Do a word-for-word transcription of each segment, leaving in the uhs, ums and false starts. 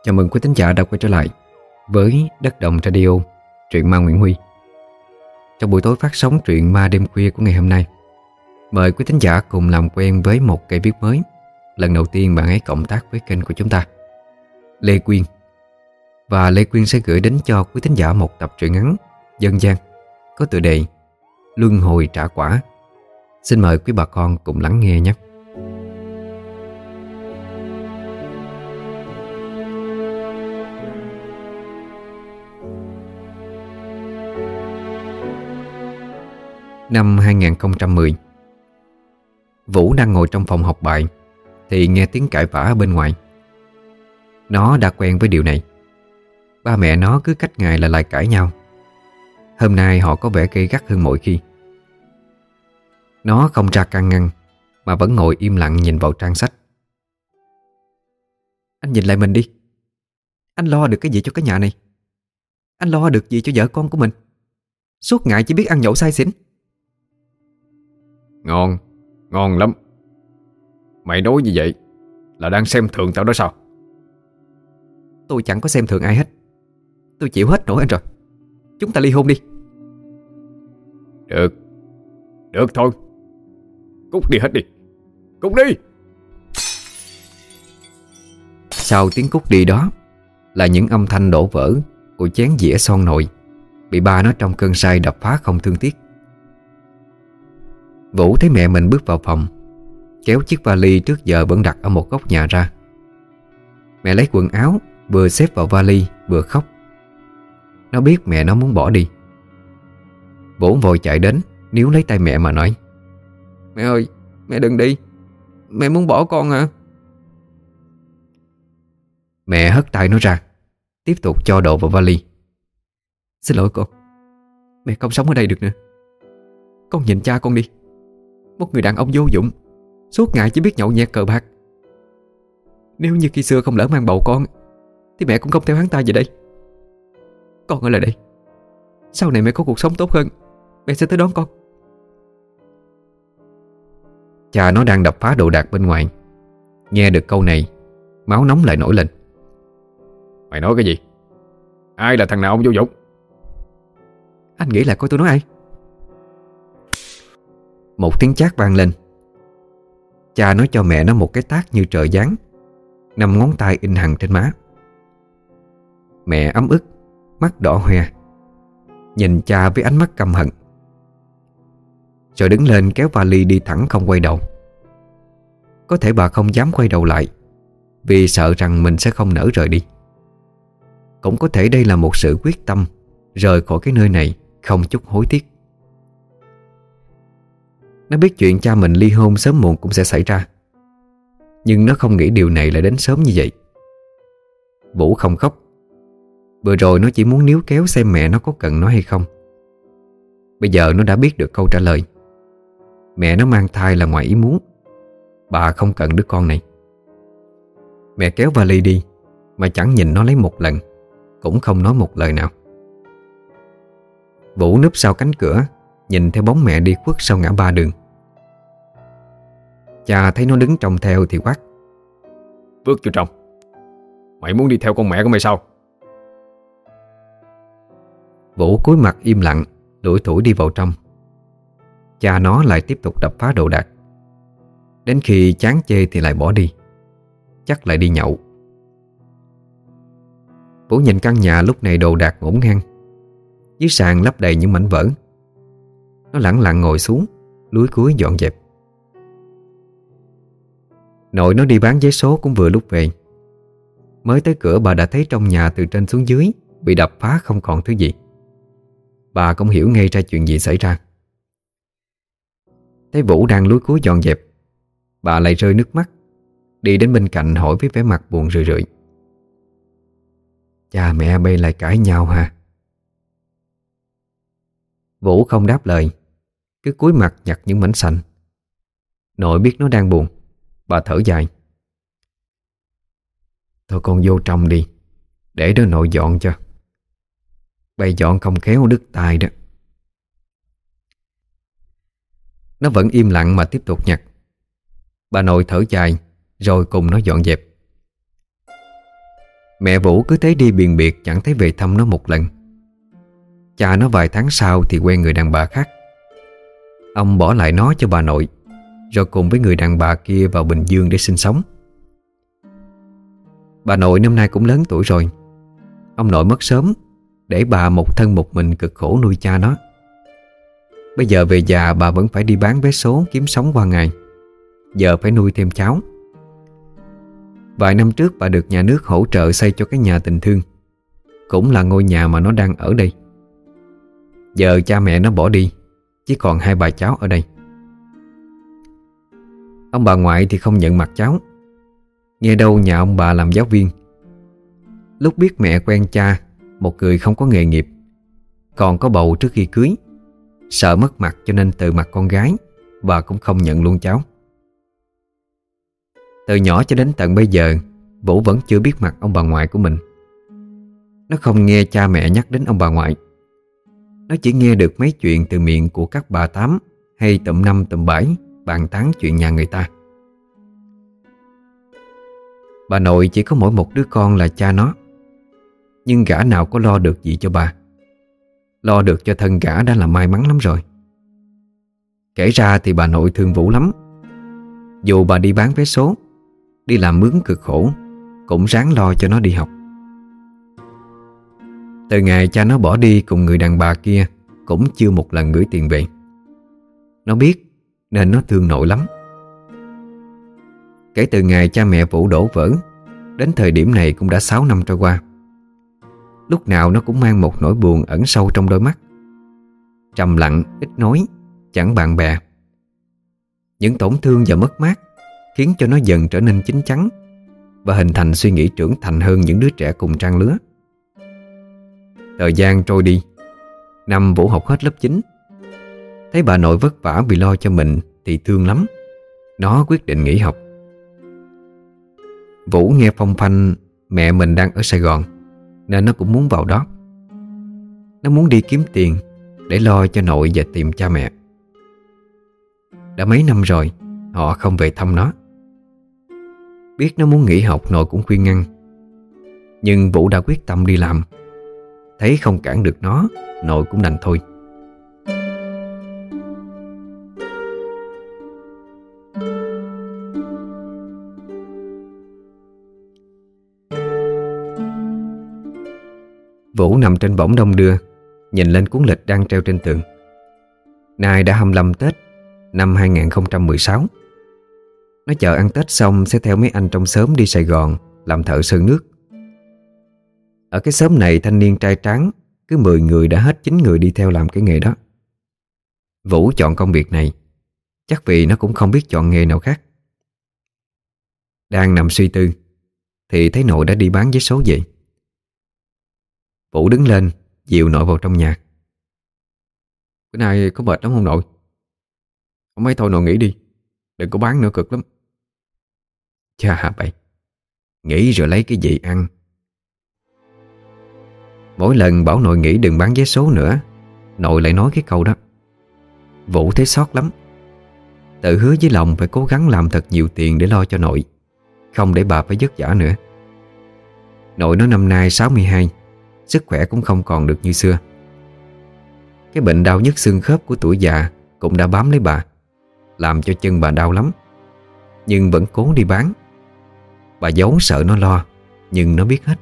Chào mừng quý thính giả đã quay trở lại với Đất Đồng Radio, truyện ma Nguyễn Huy. Trong buổi tối phát sóng truyện ma đêm khuya của ngày hôm nay, mời quý thính giả cùng làm quen với một cây viết mới. Lần đầu tiên bạn ấy cộng tác với kênh của chúng ta, Lê Quyên. Và Lê Quyên sẽ gửi đến cho quý thính giả một tập truyện ngắn dân gian có tựa đề Luân Hồi Trả Quả. Xin mời quý bà con cùng lắng nghe nhé. Năm hai nghìn không trăm mười, Vũ đang ngồi trong phòng học bài thì nghe tiếng cãi vã ở bên ngoài. Nó đã quen với điều này. Ba mẹ nó cứ cách ngày là lại cãi nhau. Hôm nay họ có vẻ gay gắt hơn mọi khi. Nó không ra can ngăn mà vẫn ngồi im lặng nhìn vào trang sách. Anh nhìn lại mình đi. Anh lo được cái gì cho cái nhà này? Anh lo được gì cho vợ con của mình? Suốt ngày chỉ biết ăn nhậu say xỉn. Ngon, ngon lắm. Mày nói như vậy là đang xem thường tao đó sao? Tôi chẳng có xem thường ai hết. Tôi chịu hết nổi anh rồi. Chúng ta ly hôn đi. Được, được thôi. Cút đi hết đi. Cút đi. Sau tiếng cút đi đó là những âm thanh đổ vỡ của chén dĩa son nồi bị ba nó trong cơn say đập phá không thương tiếc. Vũ thấy mẹ mình bước vào phòng, kéo chiếc vali trước giờ vẫn đặt ở một góc nhà ra. Mẹ lấy quần áo vừa xếp vào vali vừa khóc. Nó biết mẹ nó muốn bỏ đi. Vũ vội chạy đến níu lấy tay mẹ mà nói: Mẹ ơi, mẹ đừng đi. Mẹ muốn bỏ con hả? Mẹ hất tay nó ra, tiếp tục cho đồ vào vali. Xin lỗi con, mẹ không sống ở đây được nữa. Con nhìn cha con đi. Một người đàn ông vô dụng, suốt ngày chỉ biết nhậu nhẹt cờ bạc. Nếu như khi xưa không lỡ mang bầu con thì mẹ cũng không theo hắn ta về đây. Con ở lại đây. Sau này mẹ có cuộc sống tốt hơn, mẹ sẽ tới đón con. Cha nó đang đập phá đồ đạc bên ngoài. Nghe được câu này, máu nóng lại nổi lên. Mày nói cái gì? Ai là thằng nào vô dụng? Anh nghĩ lại coi tôi nói ai? Một tiếng chát vang lên. Cha nói cho mẹ nó một cái tát như trời giáng, năm ngón tay in hằn trên má. Mẹ ấm ức, mắt đỏ hoe, nhìn cha với ánh mắt căm hận, rồi đứng lên kéo vali đi thẳng không quay đầu. Có thể bà không dám quay đầu lại vì sợ rằng mình sẽ không nỡ rời đi. Cũng có thể đây là một sự quyết tâm rời khỏi cái nơi này không chút hối tiếc. Nó biết chuyện cha mình ly hôn sớm muộn cũng sẽ xảy ra, nhưng nó không nghĩ điều này lại đến sớm như vậy. Vũ không khóc. Vừa rồi nó chỉ muốn níu kéo xem mẹ nó có cần nó hay không. Bây giờ nó đã biết được câu trả lời. Mẹ nó mang thai là ngoài ý muốn. Bà không cần đứa con này. Mẹ kéo vali đi mà chẳng nhìn nó lấy một lần, cũng không nói một lời nào. Vũ núp sau cánh cửa, nhìn theo bóng mẹ đi khuất sau ngã ba đường. Cha thấy nó đứng trông theo thì quát: Bước vô trong. Mày muốn đi theo con mẹ của mày sao? Vũ cúi mặt im lặng, lủi thủi đi vào trong. Cha nó lại tiếp tục đập phá đồ đạc. Đến khi chán chê thì lại bỏ đi. Chắc lại đi nhậu. Vũ nhìn căn nhà lúc này đồ đạc ngổn ngang. Dưới sàn lấp đầy những mảnh vỡ. Nó lẳng lặng ngồi xuống, lúi cúi dọn dẹp. Nội nó đi bán vé số cũng vừa lúc về. Mới tới cửa bà đã thấy trong nhà từ trên xuống dưới bị đập phá không còn thứ gì. Bà cũng hiểu ngay ra chuyện gì xảy ra. Thấy Vũ đang lúi cúi dọn dẹp, bà lại rơi nước mắt, đi đến bên cạnh hỏi với vẻ mặt buồn rười rượi: Cha mẹ bây lại cãi nhau hả? Vũ không đáp lời, cứ cúi mặt nhặt những mảnh sành. Nội biết nó đang buồn, bà thở dài: Thôi con vô trong đi, để đó nội dọn cho. Bây dọn không khéo đứt tay đó. Nó vẫn im lặng mà tiếp tục nhặt. Bà nội thở dài rồi cùng nó dọn dẹp. Mẹ Vũ cứ thế đi biền biệt, chẳng thấy về thăm nó một lần. Cha nó vài tháng sau thì quen người đàn bà khác. Ông bỏ lại nó cho bà nội, rồi cùng với người đàn bà kia vào Bình Dương để sinh sống. Bà nội năm nay cũng lớn tuổi rồi. Ông nội mất sớm, để bà một thân một mình cực khổ nuôi cha nó. Bây giờ về già bà vẫn phải đi bán vé số kiếm sống qua ngày, giờ phải nuôi thêm cháu. Vài năm trước bà được nhà nước hỗ trợ xây cho cái nhà tình thương, cũng là ngôi nhà mà nó đang ở đây. Giờ cha mẹ nó bỏ đi, chỉ còn hai bà cháu ở đây. Ông bà ngoại thì không nhận mặt cháu. Nghe đâu nhà ông bà làm giáo viên. Lúc biết mẹ quen cha, một người không có nghề nghiệp, còn có bầu trước khi cưới, sợ mất mặt cho nên từ mặt con gái, bà cũng không nhận luôn cháu. Từ nhỏ cho đến tận bây giờ, Vũ vẫn chưa biết mặt ông bà ngoại của mình. Nó không nghe cha mẹ nhắc đến ông bà ngoại. Nó chỉ nghe được mấy chuyện từ miệng của các bà tám hay tụm năm tụm bảy bàn tán chuyện nhà người ta. Bà nội chỉ có mỗi một đứa con là cha nó, nhưng gã nào có lo được gì cho bà. Lo được cho thân gã đã là may mắn lắm rồi. Kể ra thì bà nội thương Vũ lắm. Dù bà đi bán vé số, đi làm mướn cực khổ, cũng ráng lo cho nó đi học. Từ ngày cha nó bỏ đi cùng người đàn bà kia, cũng chưa một lần gửi tiền về. Nó biết nên nó thương nội lắm. Kể từ ngày cha mẹ Vũ đổ vỡ, đến thời điểm này cũng đã sáu năm trôi qua. Lúc nào nó cũng mang một nỗi buồn ẩn sâu trong đôi mắt. Trầm lặng, ít nói, chẳng bạn bè. Những tổn thương và mất mát khiến cho nó dần trở nên chín chắn và hình thành suy nghĩ trưởng thành hơn những đứa trẻ cùng trang lứa. Thời gian trôi đi. Năm Vũ học hết lớp chín, thấy bà nội vất vả vì lo cho mình thì thương lắm. Nó quyết định nghỉ học. Vũ nghe phong phanh mẹ mình đang ở Sài Gòn, nên nó cũng muốn vào đó. Nó muốn đi kiếm tiền để lo cho nội và tìm cha mẹ. Đã mấy năm rồi họ không về thăm nó. Biết nó muốn nghỉ học, nội cũng khuyên ngăn, nhưng Vũ đã quyết tâm đi làm. Thấy không cản được nó, nội cũng đành thôi. Vũ nằm trên võng đông đưa, nhìn lên cuốn lịch đang treo trên tường. Nay đã hai mươi lăm Tết năm hai nghìn không trăm mười sáu. Nó chờ ăn Tết xong sẽ theo mấy anh trong xóm đi Sài Gòn làm thợ sơn nước. Ở cái xóm này thanh niên trai tráng cứ mười người đã hết chín người đi theo làm cái nghề đó. Vũ chọn công việc này chắc vì nó cũng không biết chọn nghề nào khác. Đang nằm suy tư thì thấy nội đã đi bán vé số về. Vũ đứng lên dìu nội vào trong nhà. Bữa nay có mệt lắm không nội? Không mấy thôi nội nghỉ đi, đừng có bán nữa cực lắm. Chà bậy, nghỉ rồi lấy cái gì ăn? Mỗi lần bảo nội nghỉ đừng bán vé số nữa, nội lại nói cái câu đó. Vũ thấy xót lắm. Tự hứa với lòng phải cố gắng làm thật nhiều tiền để lo cho nội, không để bà phải vất vả nữa. Nội nó năm nay sáu mươi hai, sức khỏe cũng không còn được như xưa. Cái bệnh đau nhức xương khớp của tuổi già cũng đã bám lấy bà, làm cho chân bà đau lắm, nhưng vẫn cố đi bán. Bà giấu sợ nó lo, nhưng nó biết hết.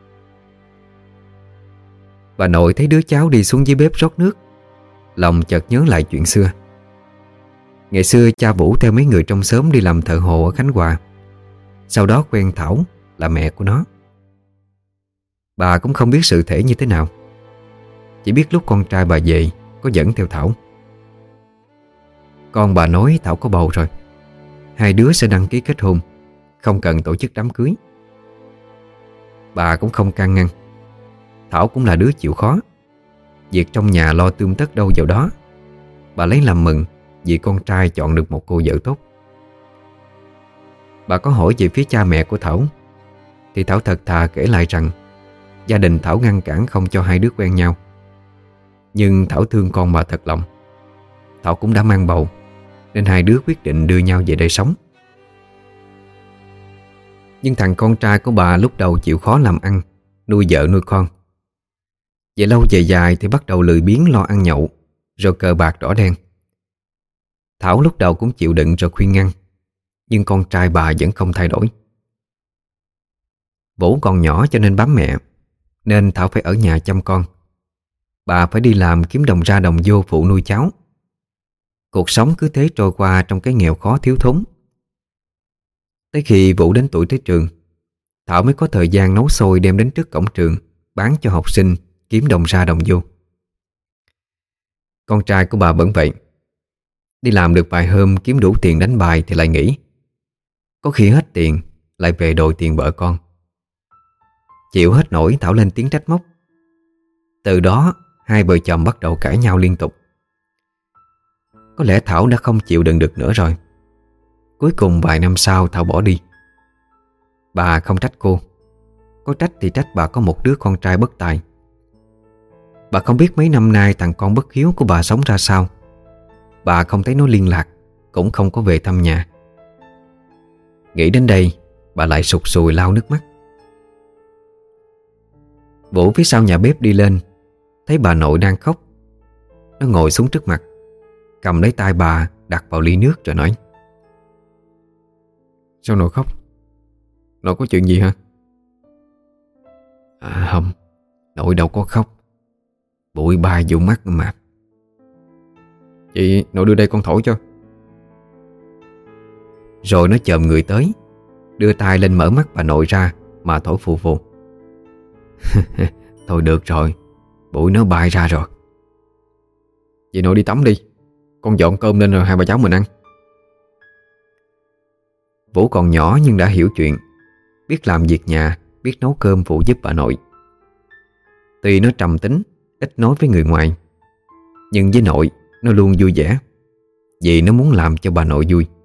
Bà nội thấy đứa cháu đi xuống dưới bếp rót nước, lòng chợt nhớ lại chuyện xưa. Ngày xưa cha Vũ theo mấy người trong xóm đi làm thợ hồ ở Khánh Hòa, sau đó quen Thảo là mẹ của nó. Bà cũng không biết sự thể như thế nào, chỉ biết lúc con trai bà về có dẫn theo Thảo. Con bà nói Thảo có bầu rồi, hai đứa sẽ đăng ký kết hôn, không cần tổ chức đám cưới. Bà cũng không can ngăn. Thảo cũng là đứa chịu khó, việc trong nhà lo tươm tất đâu vào đó. Bà lấy làm mừng vì con trai chọn được một cô vợ tốt. Bà có hỏi về phía cha mẹ của Thảo, thì Thảo thật thà kể lại rằng gia đình Thảo ngăn cản không cho hai đứa quen nhau. Nhưng Thảo thương con bà thật lòng. Thảo cũng đã mang bầu, nên hai đứa quyết định đưa nhau về đây sống. Nhưng thằng con trai của bà lúc đầu chịu khó làm ăn, nuôi vợ nuôi con. Về lâu về dài thì bắt đầu lười biếng lo ăn nhậu, rồi cờ bạc đỏ đen. Thảo lúc đầu cũng chịu đựng rồi khuyên ngăn, nhưng con trai bà vẫn không thay đổi. Vũ còn nhỏ cho nên bám mẹ, nên Thảo phải ở nhà chăm con. Bà phải đi làm kiếm đồng ra đồng vô phụ nuôi cháu. Cuộc sống cứ thế trôi qua trong cái nghèo khó thiếu thốn. Tới khi Vũ đến tuổi tới trường, Thảo mới có thời gian nấu xôi đem đến trước cổng trường bán cho học sinh kiếm đồng ra đồng vô. Con trai của bà vẫn vậy. Đi làm được vài hôm kiếm đủ tiền đánh bài thì lại nghỉ. Có khi hết tiền lại về đòi tiền vợ con. Chịu hết nổi, Thảo lên tiếng trách móc. Từ đó hai vợ chồng bắt đầu cãi nhau liên tục. Có lẽ Thảo đã không chịu đựng được nữa rồi. Cuối cùng vài năm sau Thảo bỏ đi. Bà không trách cô. Có trách thì trách bà có một đứa con trai bất tài. Bà không biết mấy năm nay thằng con bất hiếu của bà sống ra sao. Bà không thấy nó liên lạc, cũng không có về thăm nhà. Nghĩ đến đây, bà lại sụt sùi lau nước mắt. Vũ phía sau nhà bếp đi lên, thấy bà nội đang khóc. Nó ngồi xuống trước mặt, cầm lấy tay bà đặt vào ly nước rồi nói: "Sao nội khóc? Nội có chuyện gì hả?" "À không, nội đâu có khóc. Bụi bay vô mắt mà." "Chị nội đưa đây con thổi cho." Rồi nó chồm người tới, đưa tay lên mở mắt bà nội ra mà thổi phù phù. "Thôi được rồi, bụi nó bay ra rồi." "Vậy nội đi tắm đi, con dọn cơm lên rồi hai bà cháu mình ăn." Vũ còn nhỏ nhưng đã hiểu chuyện, biết làm việc nhà, biết nấu cơm phụ giúp bà nội. Tuy nó trầm tính, ít nói với người ngoài, nhưng với nội nó luôn vui vẻ, vì nó muốn làm cho bà nội vui.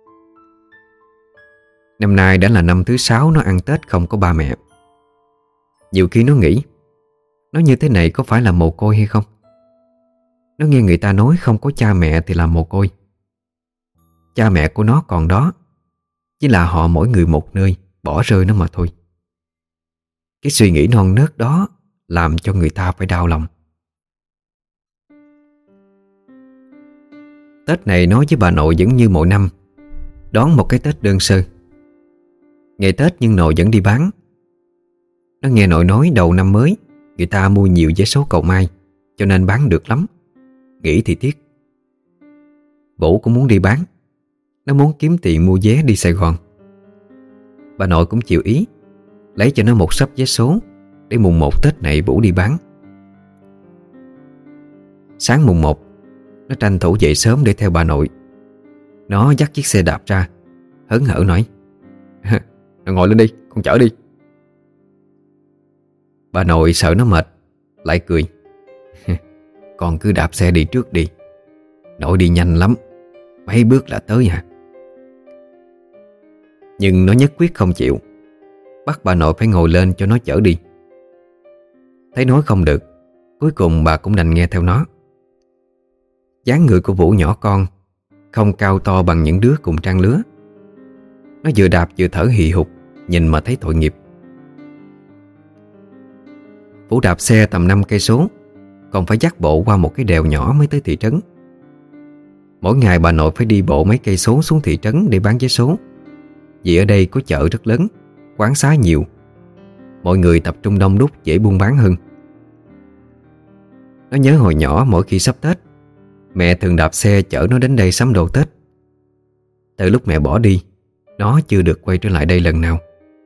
Năm nay đã là năm thứ sáu nó ăn Tết không có ba mẹ. Nhiều khi nó nghĩ, nó như thế này có phải là mồ côi hay không? Nó nghe người ta nói không có cha mẹ thì là mồ côi. Cha mẹ của nó còn đó, chỉ là họ mỗi người một nơi, bỏ rơi nó mà thôi. Cái suy nghĩ non nớt đó làm cho người ta phải đau lòng. Tết này nói với bà nội vẫn như mọi năm, đón một cái Tết đơn sơ. Ngày Tết nhưng nội vẫn đi bán. Nó nghe nội nói đầu năm mới người ta mua nhiều vé số cầu may, cho nên bán được lắm. Nghĩ thì tiếc. Vũ cũng muốn đi bán. Nó muốn kiếm tiền mua vé đi Sài Gòn. Bà nội cũng chịu ý, lấy cho nó một xấp vé số để mùng một Tết này Vũ đi bán. Sáng mùng một, nó tranh thủ dậy sớm để theo bà nội. Nó dắt chiếc xe đạp ra, hớn hở nói: "Ngồi lên đi, con chở đi." Bà nội sợ nó mệt, lại cười: "Con cứ đạp xe đi trước đi, nội đi nhanh lắm, mấy bước là tới hả?" Nhưng nó nhất quyết không chịu, bắt bà nội phải ngồi lên cho nó chở đi. Thấy nói không được, cuối cùng bà cũng đành nghe theo nó. Dáng người của Vũ nhỏ con, không cao to bằng những đứa cùng trang lứa. Nó vừa đạp vừa thở hì hục, nhìn mà thấy tội nghiệp. Vũ đạp xe tầm năm cây số, còn phải dắt bộ qua một cái đèo nhỏ mới tới thị trấn. Mỗi ngày bà nội phải đi bộ mấy cây số xuống thị trấn để bán vé số, vì ở đây có chợ rất lớn, quán xá nhiều, mọi người tập trung đông đúc, dễ buôn bán hơn. Nó nhớ hồi nhỏ mỗi khi sắp Tết, mẹ thường đạp xe chở nó đến đây sắm đồ Tết. Từ lúc mẹ bỏ đi, nó chưa được quay trở lại đây lần nào.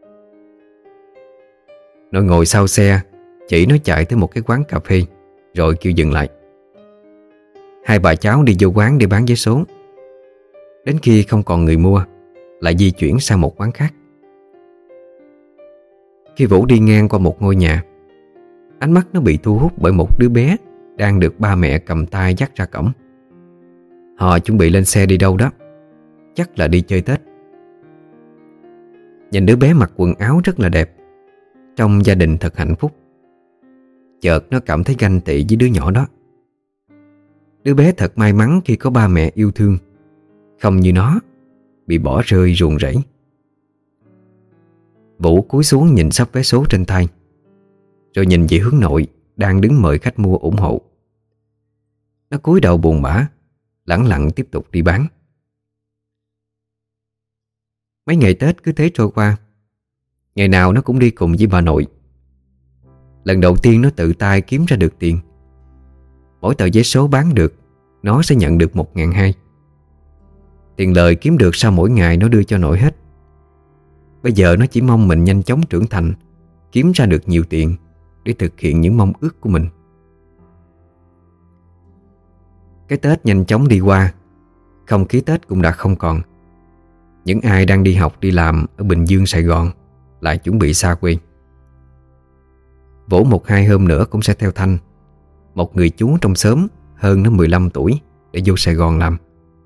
Nó ngồi sau xe, chỉ nó chạy tới một cái quán cà phê, rồi kêu dừng lại. Hai bà cháu đi vô quán để bán vé số. Đến khi không còn người mua, lại di chuyển sang một quán khác. Khi Vũ đi ngang qua một ngôi nhà, ánh mắt nó bị thu hút bởi một đứa bé đang được ba mẹ cầm tay dắt ra cổng. Họ chuẩn bị lên xe đi đâu đó, chắc là đi chơi Tết. Nhìn đứa bé mặc quần áo rất là đẹp, trong gia đình thật hạnh phúc. Chợt nó cảm thấy ganh tị với đứa nhỏ đó. Đứa bé thật may mắn khi có ba mẹ yêu thương, không như nó, bị bỏ rơi ruồng rẫy. Vũ cúi xuống nhìn sắp vé số trên tay, rồi nhìn về hướng nội đang đứng mời khách mua ủng hộ. Nó cúi đầu buồn bã, lẳng lặng tiếp tục đi bán. Mấy ngày Tết cứ thế trôi qua. Ngày nào nó cũng đi cùng với bà nội. Lần đầu tiên nó tự tay kiếm ra được tiền. Mỗi tờ giấy số bán được, nó sẽ nhận được một ngàn hai. Tiền lời kiếm được sau mỗi ngày nó đưa cho nội hết. Bây giờ nó chỉ mong mình nhanh chóng trưởng thành, kiếm ra được nhiều tiền để thực hiện những mong ước của mình. Cái Tết nhanh chóng đi qua. Không khí Tết cũng đã không còn. Những ai đang đi học đi làm ở Bình Dương, Sài Gòn lại chuẩn bị xa quê. Vũ một hai hôm nữa cũng sẽ theo Thanh, một người chú trong xóm hơn nó mười lăm tuổi, để vô Sài Gòn làm.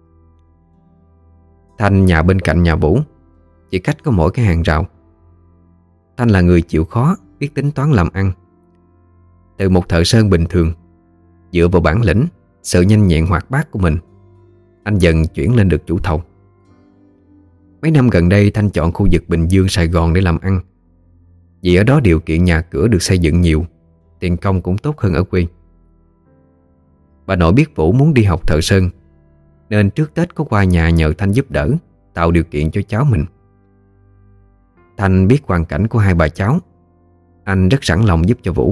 Thanh nhà bên cạnh nhà Vũ, chỉ cách có mỗi cái hàng rào. Thanh là người chịu khó, biết tính toán làm ăn. Từ một thợ sơn bình thường, dựa vào bản lĩnh, sự nhanh nhẹn hoạt bát của mình, anh dần chuyển lên được chủ thầu. Mấy năm gần đây Thanh chọn khu vực Bình Dương, Sài Gòn để làm ăn, vì ở đó điều kiện nhà cửa được xây dựng nhiều, tiền công cũng tốt hơn ở quê. Bà nội biết Vũ muốn đi học thợ sơn, nên trước Tết có qua nhà nhờ Thanh giúp đỡ, tạo điều kiện cho cháu mình. Thanh biết hoàn cảnh của hai bà cháu, anh rất sẵn lòng giúp cho Vũ.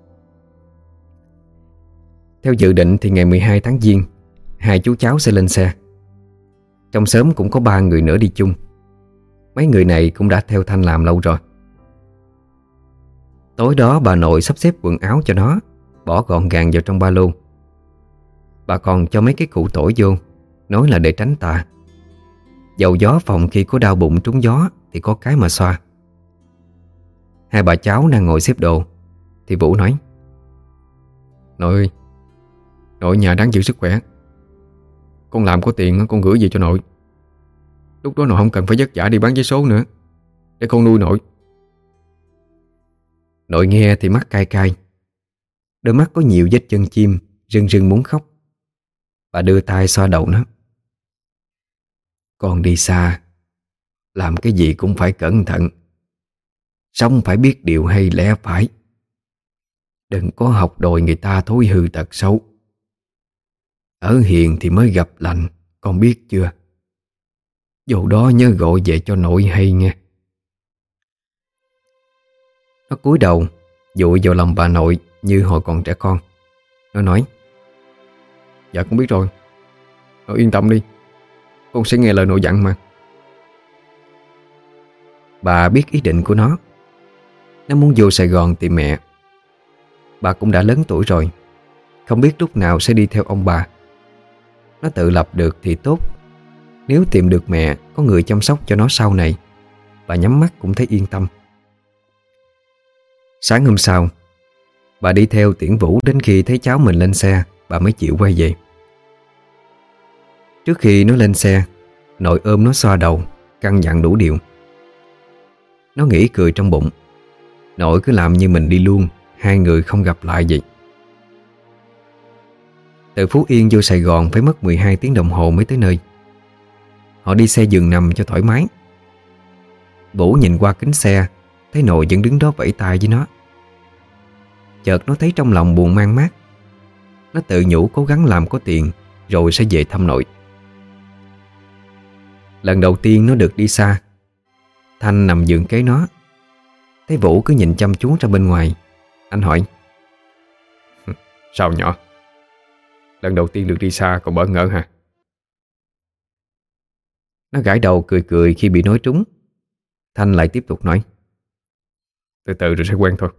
Theo dự định thì ngày mười hai tháng Giêng, hai chú cháu sẽ lên xe. Trong xóm cũng có ba người nữa đi chung. Mấy người này cũng đã theo Thanh làm lâu rồi. Tối đó bà nội sắp xếp quần áo cho nó, bỏ gọn gàng vào trong ba lô. Bà còn cho mấy cái cụ tỏi vô, nói là để tránh tà. Dầu gió phòng khi có đau bụng trúng gió thì có cái mà xoa. Hai bà cháu đang ngồi xếp đồ thì Vũ nói: "Nội ơi, nội nhà đáng giữ sức khỏe. Con làm có tiền con gửi về cho nội. Lúc đó nội không cần phải vất vả đi bán giấy số nữa, để con nuôi nội." Nội nghe thì mắt cay cay, đôi mắt có nhiều vết chân chim, rưng rưng muốn khóc. Bà đưa tay xoa đầu nó: "Con đi xa, làm cái gì cũng phải cẩn thận. Sống phải biết điều hay lẽ phải. Đừng có học đòi người ta thói hư tật xấu. Ở hiền thì mới gặp lành, con biết chưa? Vô đó nhớ gọi về cho nội hay nghe." Nó cúi đầu dụi vào lòng bà nội như hồi còn trẻ con. Nó nói: "Dạ con biết rồi. Nội yên tâm đi, con sẽ nghe lời nội dặn mà." Bà biết ý định của nó. Nó muốn vô Sài Gòn tìm mẹ. Bà cũng đã lớn tuổi rồi, không biết lúc nào sẽ đi theo ông bà. Nó tự lập được thì tốt. Nếu tìm được mẹ, có người chăm sóc cho nó sau này, bà nhắm mắt cũng thấy yên tâm. Sáng hôm sau, bà đi theo tiễn Vũ đến khi thấy cháu mình lên xe, bà mới chịu quay về. Trước khi nó lên xe, nội ôm nó xoa đầu, căn dặn đủ điều. Nó nghĩ cười trong bụng, nội cứ làm như mình đi luôn, hai người không gặp lại vậy. Từ Phú Yên vô Sài Gòn phải mất mười hai tiếng đồng hồ mới tới nơi. Họ đi xe giường nằm cho thoải mái. Vũ nhìn qua kính xe, thấy nội vẫn đứng đó vẫy tay với nó. Chợt nó thấy trong lòng buồn man mát. Nó tự nhủ cố gắng làm có tiền rồi sẽ về thăm nội. Lần đầu tiên nó được đi xa, Thanh nằm giường kế nó. Thấy Vũ cứ nhìn chăm chú ra bên ngoài, anh hỏi: "Sao nhỏ? Lần đầu tiên được đi xa còn bỡ ngỡ hả?" Nó gãi đầu cười cười khi bị nói trúng. Thanh lại tiếp tục nói: "Từ từ rồi sẽ quen thôi."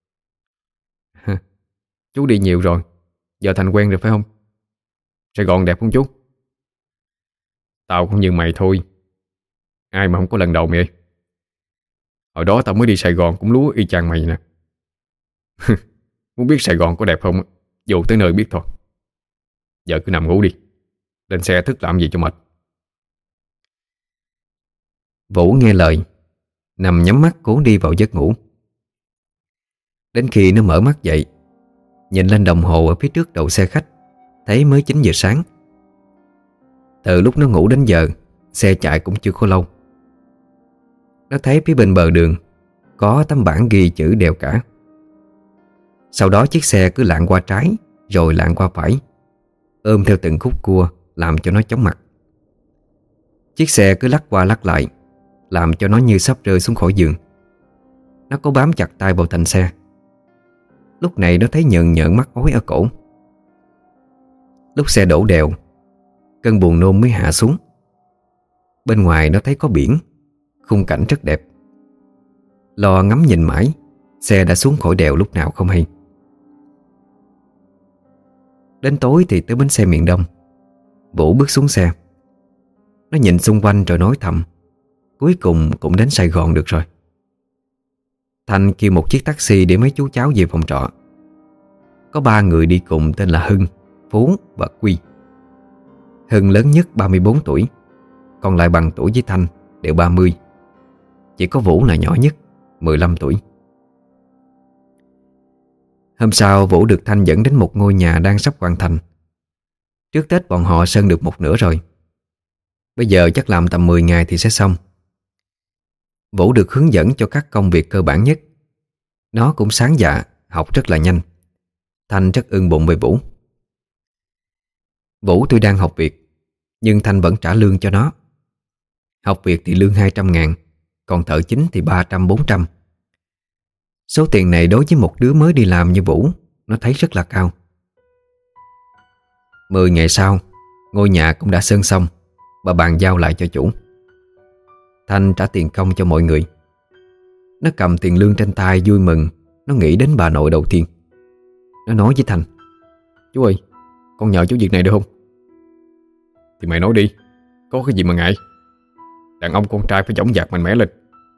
"Chú đi nhiều rồi, giờ thành quen rồi phải không? Sài Gòn đẹp không chú?" "Tao cũng như mày thôi. Ai mà không có lần đầu mày ơi. Hồi đó tao mới đi Sài Gòn cũng lúa y chang mày nè." "Muốn biết Sài Gòn có đẹp không, dù tới nơi biết thôi. Giờ cứ nằm ngủ đi, lên xe thức làm gì cho mệt." Vũ nghe lời, nằm nhắm mắt cố đi vào giấc ngủ. Đến khi nó mở mắt dậy, nhìn lên đồng hồ ở phía trước đầu xe khách, thấy mới chín giờ sáng. Từ lúc nó ngủ đến giờ, xe chạy cũng chưa có lâu. Nó thấy phía bên bờ đường có tấm bảng ghi chữ đèo cả. Sau đó chiếc xe cứ lạng qua trái rồi lạng qua phải, ôm theo từng khúc cua làm cho nó chóng mặt. Chiếc xe cứ lắc qua lắc lại, làm cho nó như sắp rơi xuống khỏi giường. Nó cố bám chặt tay vào thành xe. Lúc này nó thấy nhợn nhợn mắt ối ở cổ. Lúc xe đổ đèo, cơn buồn nôn mới hạ xuống. Bên ngoài nó thấy có biển, khung cảnh rất đẹp. Lo ngắm nhìn mãi, xe đã xuống khỏi đèo lúc nào không hay. Đến tối thì tới bến xe miền Đông. Vũ bước xuống xe. Nó nhìn xung quanh rồi nói thầm, cuối cùng cũng đến Sài Gòn được rồi. Thành kêu một chiếc taxi để mấy chú cháu về phòng trọ. Có ba người đi cùng tên là Hưng, Phú và Quy. Hưng lớn nhất ba mươi bốn tuổi, còn lại bằng tuổi với Thanh, đều ba mươi. Chỉ có Vũ là nhỏ nhất, mười lăm tuổi. Hôm sau Vũ được Thanh dẫn đến một ngôi nhà đang sắp hoàn thành. Trước Tết bọn họ sơn được một nửa rồi. Bây giờ chắc làm tầm mười ngày thì sẽ xong. Vũ được hướng dẫn cho các công việc cơ bản nhất. Nó cũng sáng dạ, học rất là nhanh. Thanh rất ưng bụng về Vũ. Vũ tuy đang học việc, nhưng Thanh vẫn trả lương cho nó. Học việc thì lương hai trăm ngàn, còn thợ chính thì ba trăm bốn trăm. Số tiền này đối với một đứa mới đi làm như Vũ, nó thấy rất là cao. Mười ngày sau, ngôi nhà cũng đã sơn xong và bàn giao lại cho chủ. Thanh trả tiền công cho mọi người. Nó cầm tiền lương trên tay vui mừng. Nó nghĩ đến bà nội đầu tiên. Nó nói với Thanh, chú ơi, con nhờ chú việc này được không? Thì mày nói đi, có cái gì mà ngại. Đàn ông con trai phải dõng dạc mạnh mẽ lên.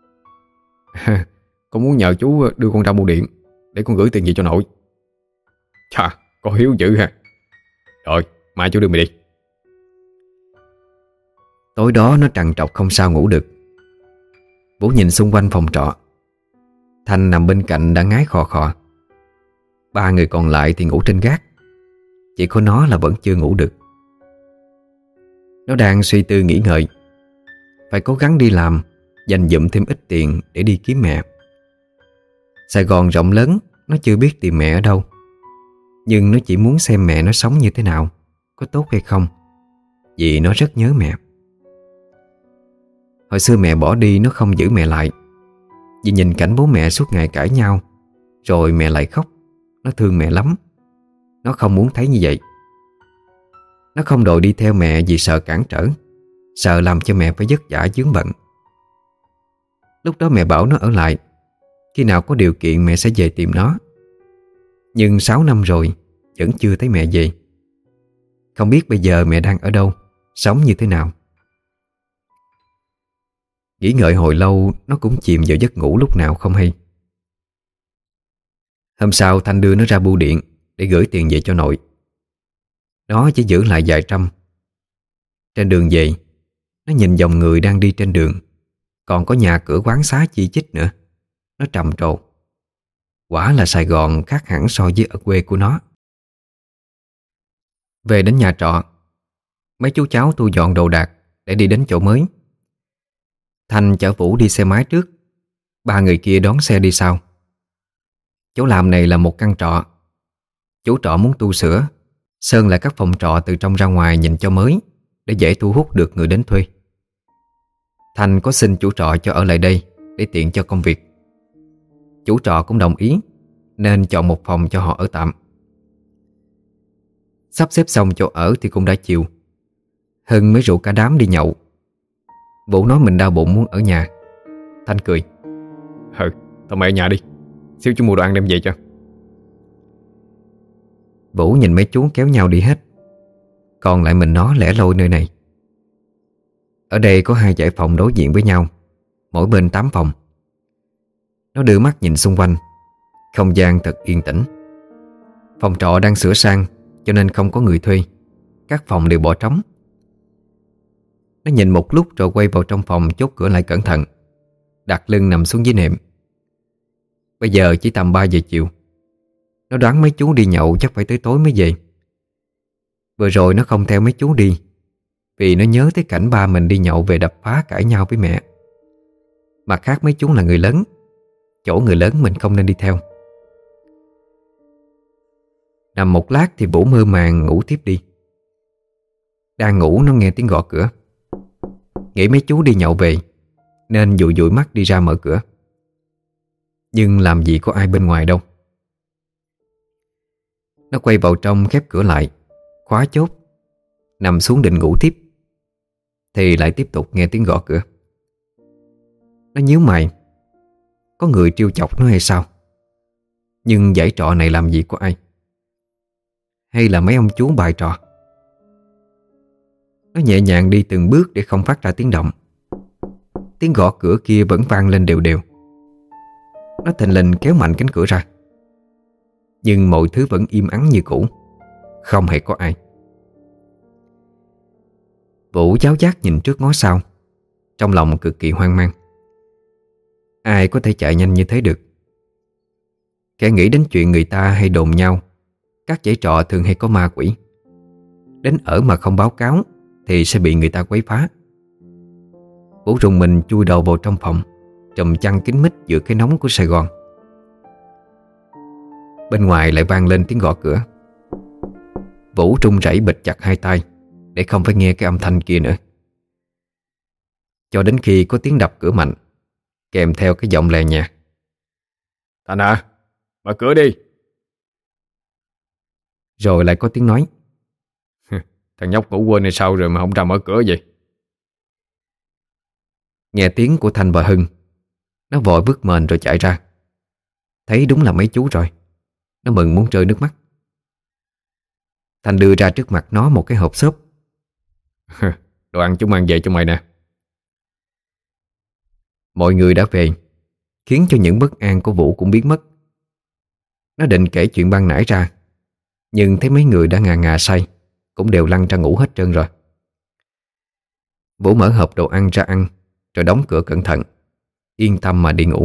Con muốn nhờ chú đưa con ra bưu điện để con gửi tiền về cho nội. Chà, có hiếu dữ ha. Rồi, mai chú đưa mày đi. Tối đó nó trằn trọc không sao ngủ được. Vũ nhìn xung quanh phòng trọ. Thanh nằm bên cạnh đã ngái khò khò. Ba người còn lại thì ngủ trên gác. Chỉ có nó là vẫn chưa ngủ được. Nó đang suy tư nghĩ ngợi. Phải cố gắng đi làm, dành dụm thêm ít tiền để đi kiếm mẹ. Sài Gòn rộng lớn, nó chưa biết tìm mẹ ở đâu. Nhưng nó chỉ muốn xem mẹ nó sống như thế nào, có tốt hay không, vì nó rất nhớ mẹ. Hồi xưa mẹ bỏ đi nó không giữ mẹ lại, vì nhìn cảnh bố mẹ suốt ngày cãi nhau, rồi mẹ lại khóc. Nó thương mẹ lắm. Nó không muốn thấy như vậy. Nó không đòi đi theo mẹ vì sợ cản trở, sợ làm cho mẹ phải vất vả vướng bận. Lúc đó mẹ bảo nó ở lại, khi nào có điều kiện mẹ sẽ về tìm nó. Nhưng sáu năm rồi vẫn chưa thấy mẹ về. Không biết bây giờ mẹ đang ở đâu, sống như thế nào. Nghĩ ngợi hồi lâu, nó cũng chìm vào giấc ngủ lúc nào không hay. Hôm sau Thanh đưa nó ra bưu điện để gửi tiền về cho nội. Nó chỉ giữ lại vài trăm. Trên đường về, nó nhìn dòng người đang đi trên đường, còn có nhà cửa quán xá chi chít nữa. Nó trầm trồ. Quả là Sài Gòn khác hẳn so với ở quê của nó. Về đến nhà trọ, mấy chú cháu thu dọn đồ đạc để đi đến chỗ mới. Thanh chở Vũ đi xe máy trước, ba người kia đón xe đi sau. Chỗ làm này là một căn trọ. Chủ trọ muốn tu sửa, sơn lại các phòng trọ từ trong ra ngoài nhìn cho mới, để dễ thu hút được người đến thuê. Thanh có xin chủ trọ cho ở lại đây để tiện cho công việc. Chủ trọ cũng đồng ý, nên chọn một phòng cho họ ở tạm. Sắp xếp xong chỗ ở thì cũng đã chiều. Hưng mới rủ cả đám đi nhậu. Vũ nói mình đau bụng muốn ở nhà. Thanh cười, Ừ, tao mày ở nhà đi, xíu chú mua đồ ăn đem về cho. Vũ nhìn mấy chú kéo nhau đi hết, còn lại mình nó lẻ loi nơi này. Ở đây có hai dãy phòng đối diện với nhau, mỗi bên tám phòng. Nó đưa mắt nhìn xung quanh. Không gian thật yên tĩnh. Phòng trọ đang sửa sang, cho nên không có người thuê. Các phòng đều bỏ trống. Nó nhìn một lúc rồi quay vào trong phòng, chốt cửa lại cẩn thận, đặt lưng nằm xuống dưới nệm. Bây giờ chỉ tầm ba giờ chiều. Nó đoán mấy chú đi nhậu chắc phải tới tối mới về. Vừa rồi nó không theo mấy chú đi, vì nó nhớ tới cảnh ba mình đi nhậu về đập phá cãi nhau với mẹ. Mặt khác mấy chú là người lớn, chỗ người lớn mình không nên đi theo. Nằm một lát thì Vũ mơ màng ngủ tiếp đi. Đang ngủ nó nghe tiếng gõ cửa. Nghĩ mấy chú đi nhậu về nên dụi dụi mắt đi ra mở cửa. Nhưng làm gì có ai bên ngoài đâu. Nó quay vào trong khép cửa lại, khóa chốt, nằm xuống định ngủ tiếp thì lại tiếp tục nghe tiếng gõ cửa. Nó nhíu mày, có người trêu chọc nó hay sao? Nhưng giải trọ này làm gì có ai? Hay là mấy ông chú bài trò? Nó nhẹ nhàng đi từng bước để không phát ra tiếng động. Tiếng gõ cửa kia vẫn vang lên đều đều. Nó thình lình kéo mạnh cánh cửa ra. Nhưng mọi thứ vẫn im ắng như cũ, không hề có ai. Vũ giáo giác nhìn trước ngó sau, trong lòng cực kỳ hoang mang. Ai có thể chạy nhanh như thế được? Kẻ nghĩ đến chuyện người ta hay đồn nhau các dãy trọ thường hay có ma quỷ. Đến ở mà không báo cáo thì sẽ bị người ta quấy phá. Vũ rùng mình chui đầu vào trong phòng, trùm chăn kín mít giữa cái nóng của Sài Gòn. Bên ngoài lại vang lên tiếng gõ cửa. Vũ run rẩy bịt chặt hai tay để không phải nghe cái âm thanh kia nữa. Cho đến khi có tiếng đập cửa mạnh, kèm theo cái giọng lè nhẹ: Thành à, mở cửa đi. Rồi lại có tiếng nói: Thằng nhóc ngủ quên hay sao rồi mà không ra mở cửa vậy? Nghe tiếng của Thanh và Hưng, nó vội vứt mền rồi chạy ra. Thấy đúng là mấy chú rồi, nó mừng muốn rơi nước mắt. Thanh đưa ra trước mặt nó một cái hộp xốp. Đồ ăn chúng mang về cho mày nè. Mọi người đã về, khiến cho những bất an của Vũ cũng biến mất. Nó định kể chuyện ban nãy ra, nhưng thấy mấy người đã ngà ngà say, cũng đều lăn ra ngủ hết trơn rồi. Vũ mở hộp đồ ăn ra ăn, rồi đóng cửa cẩn thận, yên tâm mà đi ngủ.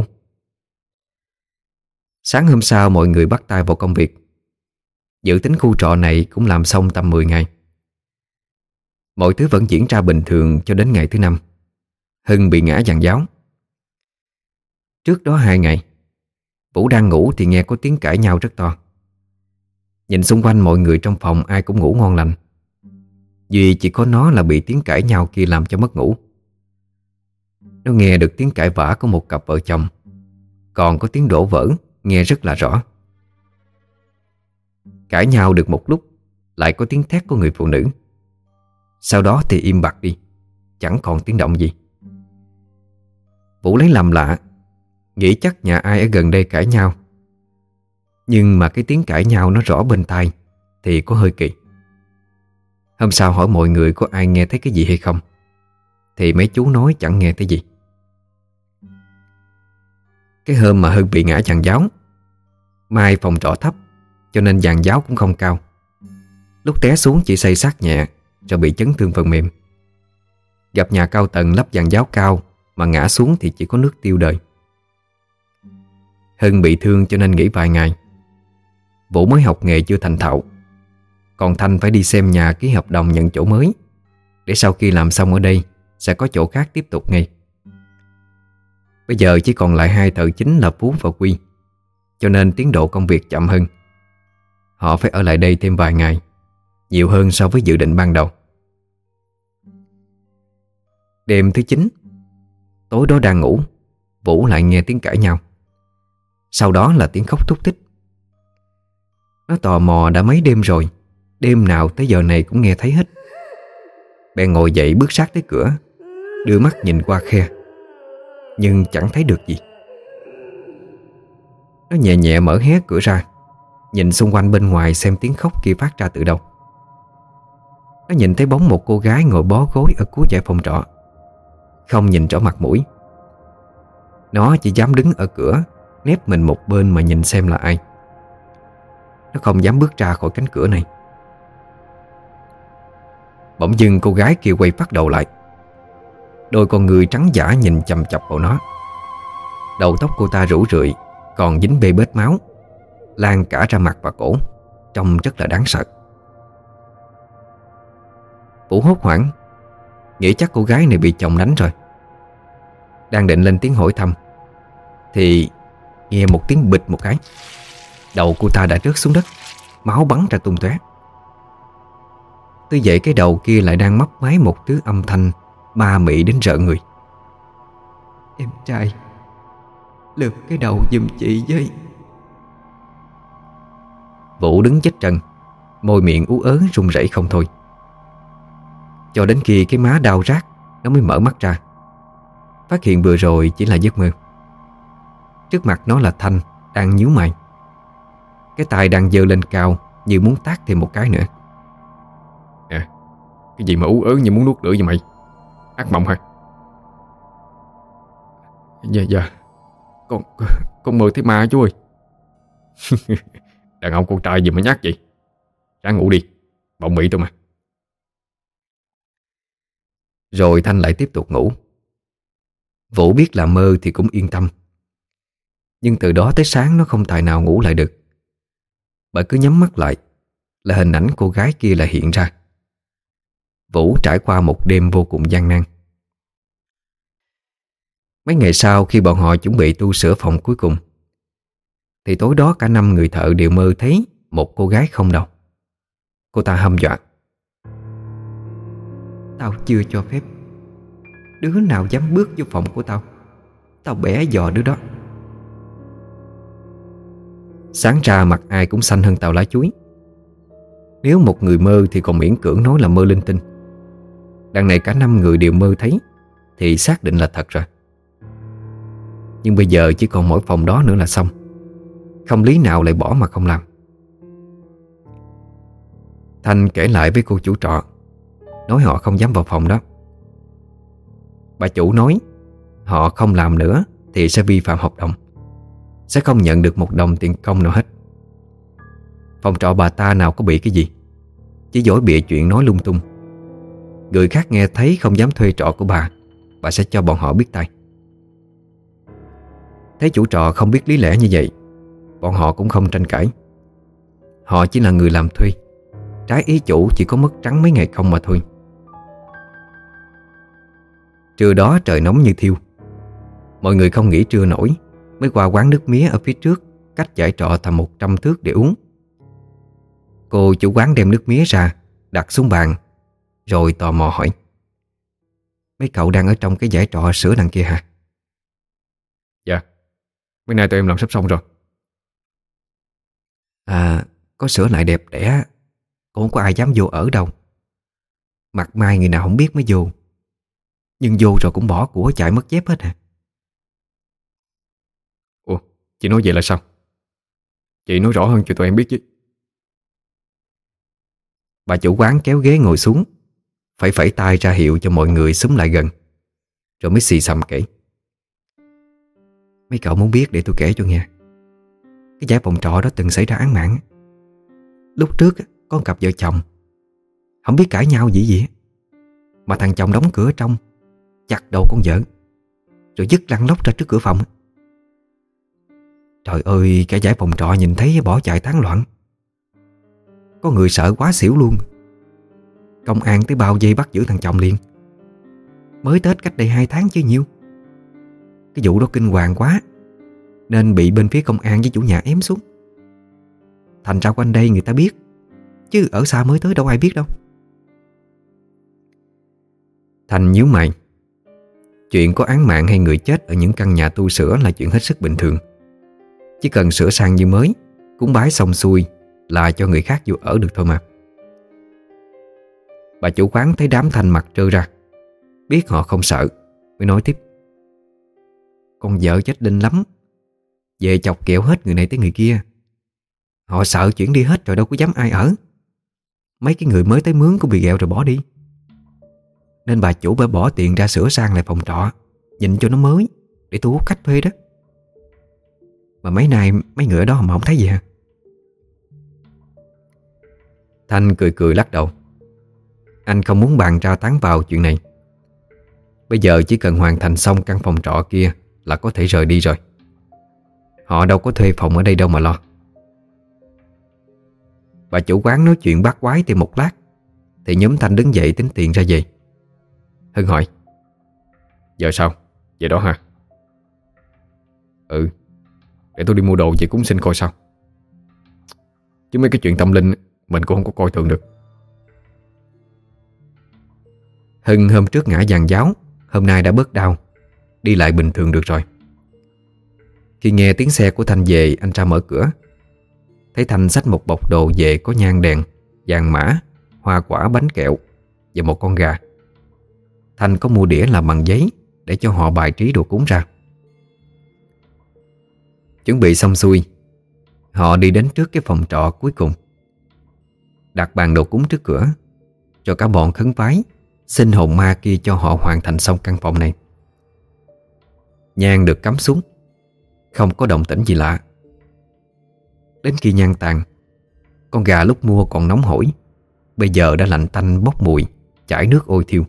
Sáng hôm sau mọi người bắt tay vào công việc. Dự tính khu trọ này cũng làm xong tầm mười ngày. Mọi thứ vẫn diễn ra bình thường cho đến ngày thứ năm. Hưng bị ngã giàn giáo. Trước đó hai ngày, Vũ đang ngủ thì nghe có tiếng cãi nhau rất to. Nhìn xung quanh mọi người trong phòng ai cũng ngủ ngon lành, duy chỉ có nó là bị tiếng cãi nhau kia làm cho mất ngủ. Nó nghe được tiếng cãi vã của một cặp vợ chồng, còn có tiếng đổ vỡ nghe rất là rõ. Cãi nhau được một lúc, lại có tiếng thét của người phụ nữ. Sau đó thì im bặt đi, chẳng còn tiếng động gì. Vũ lấy làm lạ, nghĩ chắc nhà ai ở gần đây cãi nhau. Nhưng mà cái tiếng cãi nhau nó rõ bên tai thì có hơi kỳ. Hôm sau hỏi mọi người có ai nghe thấy cái gì hay không, thì mấy chú nói chẳng nghe thấy gì. Cái hôm mà Hưng bị ngã giàn giáo, mai phòng trọ thấp cho nên giàn giáo cũng không cao. Lúc té xuống chỉ xây sát nhẹ rồi bị chấn thương phần mềm. Gặp nhà cao tầng lắp giàn giáo cao mà ngã xuống thì chỉ có nước tiêu đời. Hưng bị thương cho nên nghỉ vài ngày. Vũ mới học nghề chưa thành thạo, còn Thanh phải đi xem nhà ký hợp đồng nhận chỗ mới, để sau khi làm xong ở đây sẽ có chỗ khác tiếp tục ngay. Bây giờ chỉ còn lại hai thợ chính là Phú và Quy, cho nên tiến độ công việc chậm hơn. Họ phải ở lại đây thêm vài ngày, nhiều hơn so với dự định ban đầu. Đêm thứ chín, tối đó đang ngủ, Vũ lại nghe tiếng cãi nhau. Sau đó là tiếng khóc thúc thích. Nó tò mò đã mấy đêm rồi, đêm nào tới giờ này cũng nghe thấy hết. Bèn ngồi dậy bước sát tới cửa, đưa mắt nhìn qua khe, nhưng chẳng thấy được gì. Nó nhẹ nhẹ mở hé cửa ra, nhìn xung quanh bên ngoài xem tiếng khóc kia phát ra từ đâu. Nó nhìn thấy bóng một cô gái ngồi bó gối ở cuối dãy phòng trọ, không nhìn rõ mặt mũi. Nó chỉ dám đứng ở cửa, nép mình một bên mà nhìn xem là ai. Nó không dám bước ra khỏi cánh cửa này. Bỗng dưng cô gái kia quay phát đầu lại. Đôi con người trắng dã nhìn chằm chằm vào nó. Đầu tóc cô ta rủ rượi, còn dính bê bết máu, lan cả ra mặt và cổ, trông rất là đáng sợ. Vũ hốt hoảng, nghĩ chắc cô gái này bị chồng đánh rồi. Đang định lên tiếng hỏi thăm thì nghe một tiếng bịch một cái, đầu cô ta đã rớt xuống đất, máu bắn ra tung tóe. Tuy vậy cái đầu kia lại đang mấp máy một thứ âm thanh ma mị đến rợn người. Em trai, lượm cái đầu giùm chị với. Vũ đứng chết trần, môi miệng ú ớ run rẩy không thôi. Cho đến khi cái má đau rát, nó mới mở mắt ra, phát hiện vừa rồi chỉ là giấc mơ. Trước mặt nó là Thanh đang nhíu mày, cái tay đang giơ lên cao như muốn tát thêm một cái nữa. À, cái gì mà ú ớ như muốn nuốt lửa vậy mày? Ác mộng hả? Dạ dạ Con con mơ thấy ma chú ơi. Đàn ông con trai gì mà nhát vậy? Ráng ngủ đi, bọng mị tôi mà. Rồi Thanh lại tiếp tục ngủ. Vũ biết là mơ thì cũng yên tâm, nhưng từ đó tới sáng nó không tài nào ngủ lại được. Bởi cứ nhắm mắt lại là hình ảnh cô gái kia lại hiện ra. Vũ trải qua một đêm vô cùng gian nan. Mấy ngày sau, khi bọn họ chuẩn bị tu sửa phòng cuối cùng, thì tối đó cả năm người thợ đều mơ thấy một cô gái không đầu. Cô ta hăm dọa: Tao chưa cho phép đứa nào dám bước vô phòng của tao, tao bẻ giò đứa đó. Sáng ra mặt ai cũng xanh hơn tàu lá chuối. Nếu một người mơ thì còn miễn cưỡng nói là mơ linh tinh. Đằng này cả năm người đều mơ thấy thì xác định là thật rồi. Nhưng bây giờ chỉ còn mỗi phòng đó nữa là xong, không lý nào lại bỏ mà không làm. Thanh kể lại với cô chủ trọ, nói họ không dám vào phòng đó. Bà chủ nói họ không làm nữa thì sẽ vi phạm hợp đồng, sẽ không nhận được một đồng tiền công nào hết. Phòng trọ bà ta nào có bị cái gì, chỉ dối bịa chuyện nói lung tung. Người khác nghe thấy không dám thuê trọ của bà, bà sẽ cho bọn họ biết tay. Thấy chủ trọ không biết lý lẽ như vậy, bọn họ cũng không tranh cãi. Họ chỉ là người làm thuê, trái ý chủ chỉ có mất trắng mấy ngày không mà thôi. Trưa đó trời nóng như thiêu. Mọi người không nghỉ trưa nổi, mới qua quán nước mía ở phía trước, cách dãy trọ tầm một trăm thước để uống. Cô chủ quán đem nước mía ra, đặt xuống bàn, rồi tò mò hỏi: Mấy cậu đang ở trong cái dãy trọ sửa đằng kia hả? Dạ, bữa nay tụi em làm sắp xong rồi. À, có sửa lại đẹp đẽ, cũng không có ai dám vô ở đâu. Mặt mai người nào không biết mới vô, nhưng vô rồi cũng bỏ của chạy mất dép hết hả? Ủa, chị nói vậy là sao? Chị nói rõ hơn cho tụi em biết chứ. Bà chủ quán kéo ghế ngồi xuống, phải phẩy tay ra hiệu cho mọi người xúm lại gần, rồi mới xì xầm kể: Mấy cậu muốn biết để tôi kể cho nghe. Cái dãy phòng trọ đó từng xảy ra án mạng. Lúc trước có một cặp vợ chồng, không biết cãi nhau gì gì, mà thằng chồng đóng cửa trong, chặt đầu con vợ, rồi dứt lăn lóc ra trước cửa phòng. Trời ơi, cả dãy phòng trọ nhìn thấy bỏ chạy tán loạn. Có người sợ quá xỉu luôn. Công an tới bao vây bắt giữ thằng chồng liền. Mới Tết cách đây hai tháng chứ nhiêu. Cái vụ đó kinh hoàng quá, nên bị bên phía công an với chủ nhà ém xuống. Thành ra quanh đây người ta biết, chứ ở xa mới tới đâu ai biết đâu. Thành nhíu mày. Chuyện có án mạng hay người chết ở những căn nhà tu sửa là chuyện hết sức bình thường. Chỉ cần sửa sang như mới, cúng bái xong xuôi là cho người khác vô ở được thôi mà. Bà chủ quán thấy đám Thanh mặt trơ ra, biết họ không sợ, mới nói tiếp: Con vợ chết đinh lắm, về chọc kẹo hết người này tới người kia. Họ sợ chuyển đi hết rồi đâu có dám ai ở. Mấy cái người mới tới mướn cũng bị ghẹo rồi bỏ đi. Nên bà chủ phải bỏ tiền ra sửa sang lại phòng trọ, nhìn cho nó mới, để thu hút khách thuê đó. Mà mấy nay mấy người ở đó mà không thấy gì hả? Thanh cười cười lắc đầu. Anh không muốn bàn ra tán vào chuyện này. Bây giờ chỉ cần hoàn thành xong căn phòng trọ kia là có thể rời đi rồi. Họ đâu có thuê phòng ở đây đâu mà lo. Bà chủ quán nói chuyện bát quái thêm một lát, thì nhóm Thanh đứng dậy tính tiền ra về. Hưng hỏi: Giờ sao? Vậy đó hả? Ừ, để tôi đi mua đồ về cúng xin coi sao. Chứ mấy cái chuyện tâm linh mình cũng không có coi thường được. Hưng hôm trước ngã giàn giáo, hôm nay đã bớt đau, đi lại bình thường được rồi. Khi nghe tiếng xe của Thanh về, anh ra mở cửa. Thấy Thanh xách một bọc đồ về có nhang đèn, vàng mã, hoa quả, bánh kẹo và một con gà. Thanh có mua đĩa làm bằng giấy để cho họ bài trí đồ cúng ra. Chuẩn bị xong xuôi, họ đi đến trước cái phòng trọ cuối cùng, đặt bàn đồ cúng trước cửa, cho cả bọn khấn vái xin hồn ma kia cho họ hoàn thành xong căn phòng này. Nhang được cắm xuống, không có động tĩnh gì lạ. Đến khi nhang tàn, con gà lúc mua còn nóng hổi, bây giờ đã lạnh tanh bốc mùi, chảy nước ôi thiêu.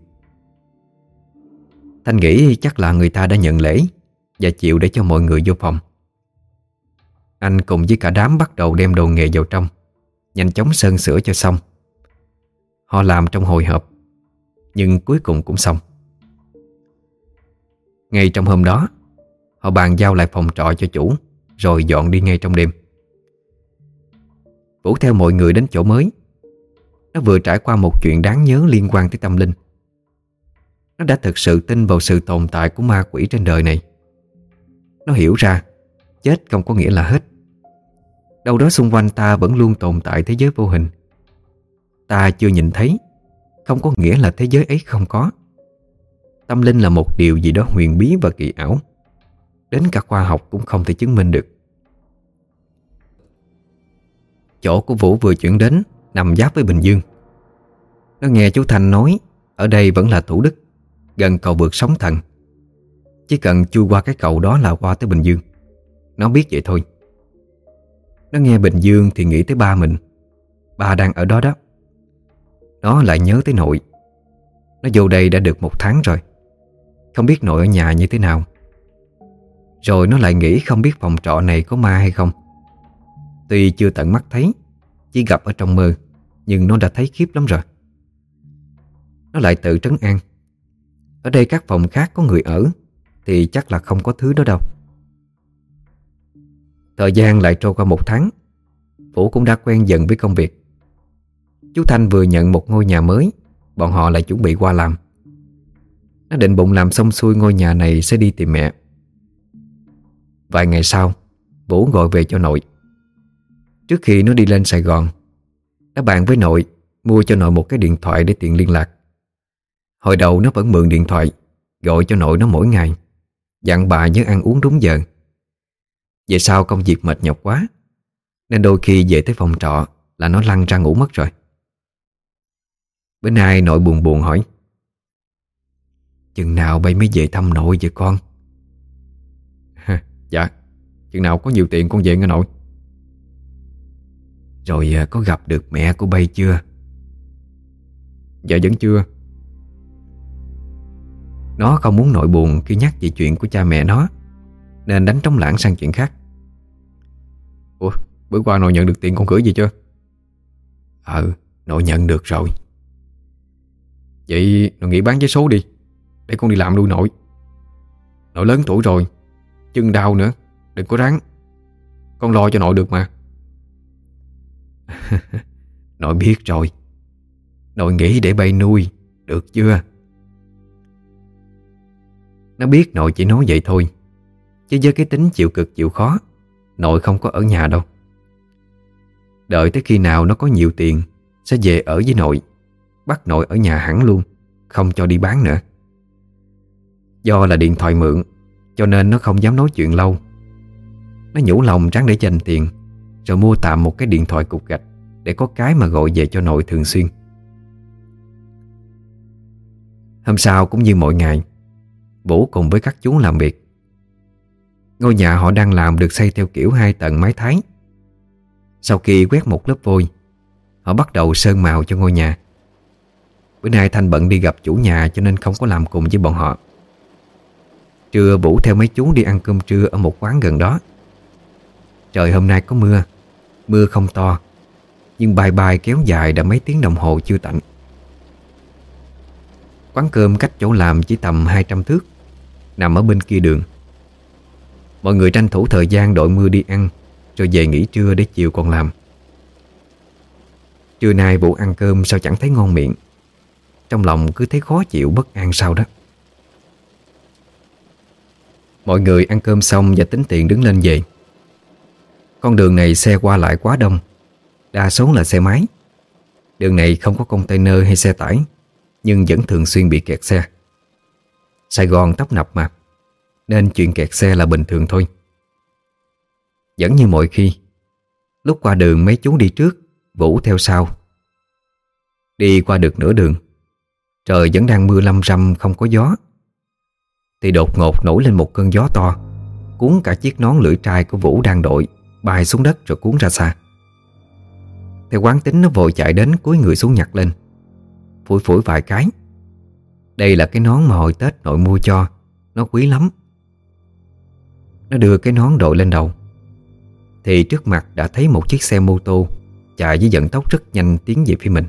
Thanh nghĩ chắc là người ta đã nhận lễ và chịu để cho mọi người vô phòng. Anh cùng với cả đám bắt đầu đem đồ nghề vào trong, nhanh chóng sơn sửa cho xong. Họ làm trong hồi hộp, nhưng cuối cùng cũng xong. Ngay trong hôm đó, họ bàn giao lại phòng trọ cho chủ, rồi dọn đi ngay trong đêm. Vũ theo mọi người đến chỗ mới. Nó vừa trải qua một chuyện đáng nhớ liên quan tới tâm linh. Nó đã thực sự tin vào sự tồn tại của ma quỷ trên đời này. Nó hiểu ra chết không có nghĩa là hết. Đâu đó xung quanh ta vẫn luôn tồn tại thế giới vô hình. Ta chưa nhìn thấy không có nghĩa là thế giới ấy không có. Tâm linh là một điều gì đó huyền bí và kỳ ảo, đến cả khoa học cũng không thể chứng minh được. Chỗ của Vũ vừa chuyển đến nằm giáp với Bình Dương. Nó nghe chú Thanh nói ở đây vẫn là Thủ Đức, gần cầu vượt Sóng Thần. Chỉ cần chui qua cái cầu đó là qua tới Bình Dương. Nó biết vậy thôi. Nó nghe Bình Dương thì nghĩ tới ba mình. Ba đang ở đó đó. Nó lại nhớ tới nội. Nó vô đây đã được một tháng rồi, không biết nội ở nhà như thế nào. Rồi nó lại nghĩ không biết phòng trọ này có ma hay không. Tuy chưa tận mắt thấy, chỉ gặp ở trong mơ, nhưng nó đã thấy khiếp lắm rồi. Nó lại tự trấn an, ở đây các phòng khác có người ở thì chắc là không có thứ đó đâu. Thời gian lại trôi qua một tháng. Vũ cũng đã quen dần với công việc. Chú Thanh vừa nhận một ngôi nhà mới, bọn họ lại chuẩn bị qua làm. Nó định bụng làm xong xuôi ngôi nhà này sẽ đi tìm mẹ. Vài ngày sau, Vũ gọi về cho nội. Trước khi nó đi lên Sài Gòn, nó bàn với nội mua cho nội một cái điện thoại để tiện liên lạc. Hồi đầu nó vẫn mượn điện thoại gọi cho nội nó mỗi ngày, dặn bà nhớ ăn uống đúng giờ. Về sau công việc mệt nhọc quá, nên đôi khi về tới phòng trọ là nó lăn ra ngủ mất rồi. Bữa nay nội buồn buồn hỏi: chừng nào bay mới về thăm nội vậy con? Dạ, chừng nào có nhiều tiền con về nghe nội. Rồi có gặp được mẹ của bay chưa? Dạ vẫn chưa. Nó không muốn nội buồn khi nhắc về chuyện của cha mẹ nó, nên đánh trống lảng sang chuyện khác. Ủa, bữa qua nội nhận được tiền con gửi gì chưa? Ừ, nội nhận được rồi. Vậy nội nghĩ bán vé số đi, để con đi làm nuôi nội. Nội lớn tuổi rồi, chân đau nữa, đừng có ráng. Con lo cho nội được mà. Nội biết rồi. Nội nghĩ để bay nuôi, được chưa? Nó biết nội chỉ nói vậy thôi, chứ với cái tính chịu cực chịu khó, nội không có ở nhà đâu. Đợi tới khi nào nó có nhiều tiền sẽ về ở với nội, bắt nội ở nhà hẳn luôn, không cho đi bán nữa. Do là điện thoại mượn, cho nên nó không dám nói chuyện lâu. Nó nhủ lòng ráng để dành tiền, rồi mua tạm một cái điện thoại cục gạch, để có cái mà gọi về cho nội thường xuyên. Hôm sau cũng như mọi ngày, Vũ cùng với các chú làm việc. Ngôi nhà họ đang làm được xây theo kiểu hai tầng mái Thái. Sau khi quét một lớp vôi, họ bắt đầu sơn màu cho ngôi nhà. Bữa nay Thanh bận đi gặp chủ nhà cho nên không có làm cùng với bọn họ. Trưa Vũ theo mấy chú đi ăn cơm trưa ở một quán gần đó. Trời hôm nay có mưa. Mưa không to, nhưng bài bài kéo dài đã mấy tiếng đồng hồ chưa tạnh. Quán cơm cách chỗ làm chỉ tầm hai trăm thước. nằm ở bên kia đường. Mọi người tranh thủ thời gian đội mưa đi ăn, rồi về nghỉ trưa để chiều còn làm. Trưa nay Vũ ăn cơm sao chẳng thấy ngon miệng, trong lòng cứ thấy khó chịu bất an sao đó. Mọi người ăn cơm xong và tính tiền đứng lên về. Con đường này xe qua lại quá đông, đa số là xe máy. Đường này không có container hay xe tải, nhưng vẫn thường xuyên bị kẹt xe. Sài Gòn tấp nập mà, nên chuyện kẹt xe là bình thường thôi. Vẫn như mọi khi, lúc qua đường mấy chú đi trước, Vũ theo sau. Đi qua được nửa đường, trời vẫn đang mưa lâm râm không có gió, thì đột ngột nổi lên một cơn gió to, cuốn cả chiếc nón lưỡi trai của Vũ đang đội bay xuống đất rồi cuốn ra xa. Theo quán tính nó vội chạy đến cúi người xuống nhặt lên, phủi phủi vài cái. Đây là cái nón mà hồi Tết nội mua cho, nó quý lắm. Nó đưa cái nón đội lên đầu, thì trước mặt đã thấy một chiếc xe mô tô chạy với vận tốc rất nhanh tiến về phía mình.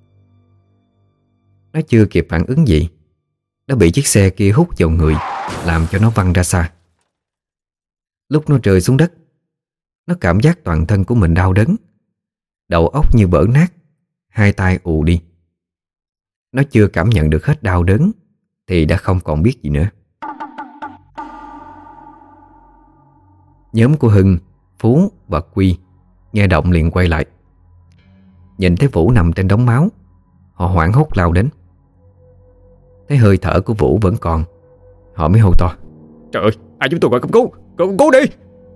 Nó chưa kịp phản ứng gì, đã bị chiếc xe kia hút vào người, làm cho nó văng ra xa. Lúc nó rơi xuống đất, nó cảm giác toàn thân của mình đau đớn, đầu óc như vỡ nát, hai tay ù đi. Nó chưa cảm nhận được hết đau đớn thì đã không còn biết gì nữa. Nhóm của Hưng, Phú và Quy nghe động liền quay lại. Nhìn thấy Vũ nằm trên đống máu, họ hoảng hốt lao đến. Thấy hơi thở của Vũ vẫn còn, họ mới hô to: Trời ơi, ai chúng tôi gọi cấp cứu, gọi cấp cứu đi.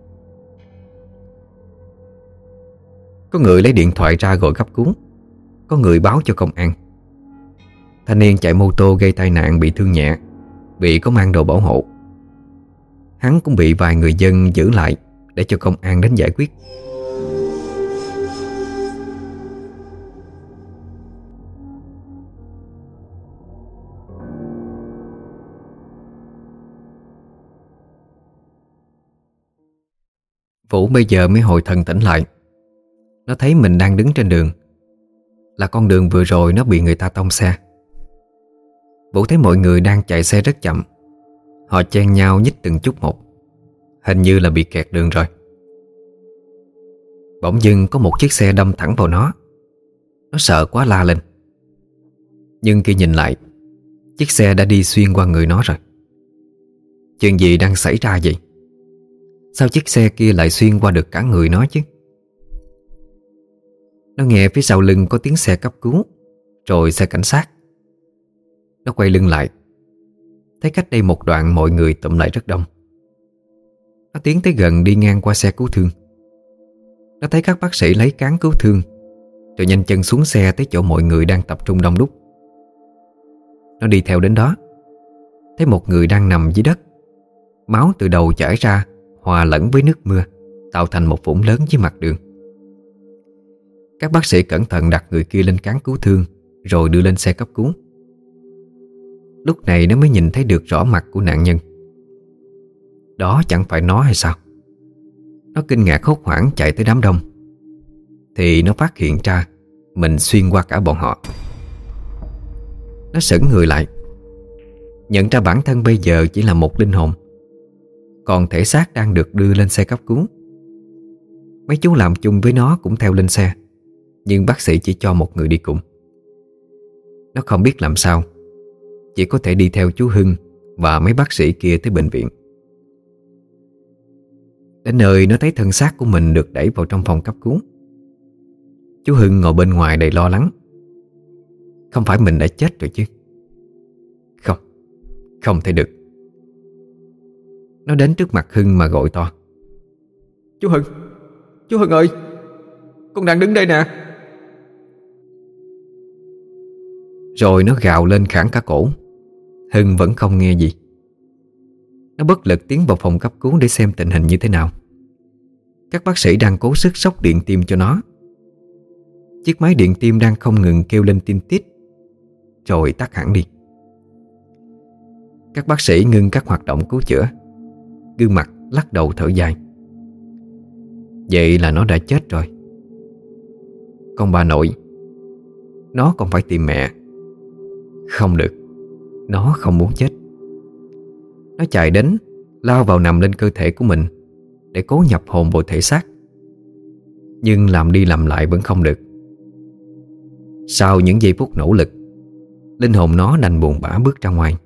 Có người lấy điện thoại ra gọi cấp cứu, có người báo cho công an. Thanh niên chạy mô tô gây tai nạn bị thương nhẹ, bị có mang đồ bảo hộ. Hắn cũng bị vài người dân giữ lại để cho công an đến giải quyết. Vũ bây giờ mới hồi thần tỉnh lại. Nó thấy mình đang đứng trên đường, là con đường vừa rồi nó bị người ta tông xe. Vũ thấy mọi người đang chạy xe rất chậm, họ chen nhau nhích từng chút một, hình như là bị kẹt đường rồi. Bỗng dưng có một chiếc xe đâm thẳng vào nó. Nó sợ quá la lên. Nhưng khi nhìn lại, chiếc xe đã đi xuyên qua người nó rồi. Chuyện gì đang xảy ra vậy? Sao chiếc xe kia lại xuyên qua được cả người nó chứ? Nó nghe phía sau lưng có tiếng xe cấp cứu, rồi xe cảnh sát. Nó quay lưng lại, thấy cách đây một đoạn mọi người tụm lại rất đông. Nó tiến tới gần đi ngang qua xe cứu thương. Nó thấy các bác sĩ lấy cán cứu thương, rồi nhanh chân xuống xe tới chỗ mọi người đang tập trung đông đúc. Nó đi theo đến đó, thấy một người đang nằm dưới đất, máu từ đầu chảy ra hòa lẫn với nước mưa, tạo thành một vũng lớn dưới mặt đường. Các bác sĩ cẩn thận đặt người kia lên cán cứu thương, rồi đưa lên xe cấp cứu. Lúc này nó mới nhìn thấy được rõ mặt của nạn nhân. Đó chẳng phải nó hay sao? Nó kinh ngạc hốt hoảng chạy tới đám đông, thì nó phát hiện ra mình xuyên qua cả bọn họ. Nó sững người lại, nhận ra bản thân bây giờ chỉ là một linh hồn, còn thể xác đang được đưa lên xe cấp cứu. Mấy chú làm chung với nó cũng theo lên xe, nhưng bác sĩ chỉ cho một người đi cùng. Nó không biết làm sao, chỉ có thể đi theo chú Hưng và mấy bác sĩ kia tới bệnh viện. Đến nơi nó thấy thân xác của mình được đẩy vào trong phòng cấp cứu. Chú Hưng ngồi bên ngoài đầy lo lắng. Không phải mình đã chết rồi chứ? Không, không thể được. Nó đến trước mặt Hưng mà gọi to: Chú Hưng, chú Hưng ơi, con đang đứng đây nè. Rồi nó gào lên khản cả cổ. Hưng vẫn không nghe gì. Nó bất lực tiến vào phòng cấp cứu để xem tình hình như thế nào. Các bác sĩ đang cố sức sốc điện tim cho nó. Chiếc máy điện tim đang không ngừng kêu lên tin tít, rồi tắt hẳn đi. Các bác sĩ ngưng các hoạt động cứu chữa, gương mặt lắc đầu thở dài. Vậy là nó đã chết rồi. Con bà nội, nó còn phải tìm mẹ. Không được, nó không muốn chết. Nó chạy đến, lao vào nằm lên cơ thể của mình để cố nhập hồn vào thể xác. Nhưng làm đi làm lại vẫn không được. Sau những giây phút nỗ lực, linh hồn nó đành buồn bã bước ra ngoài.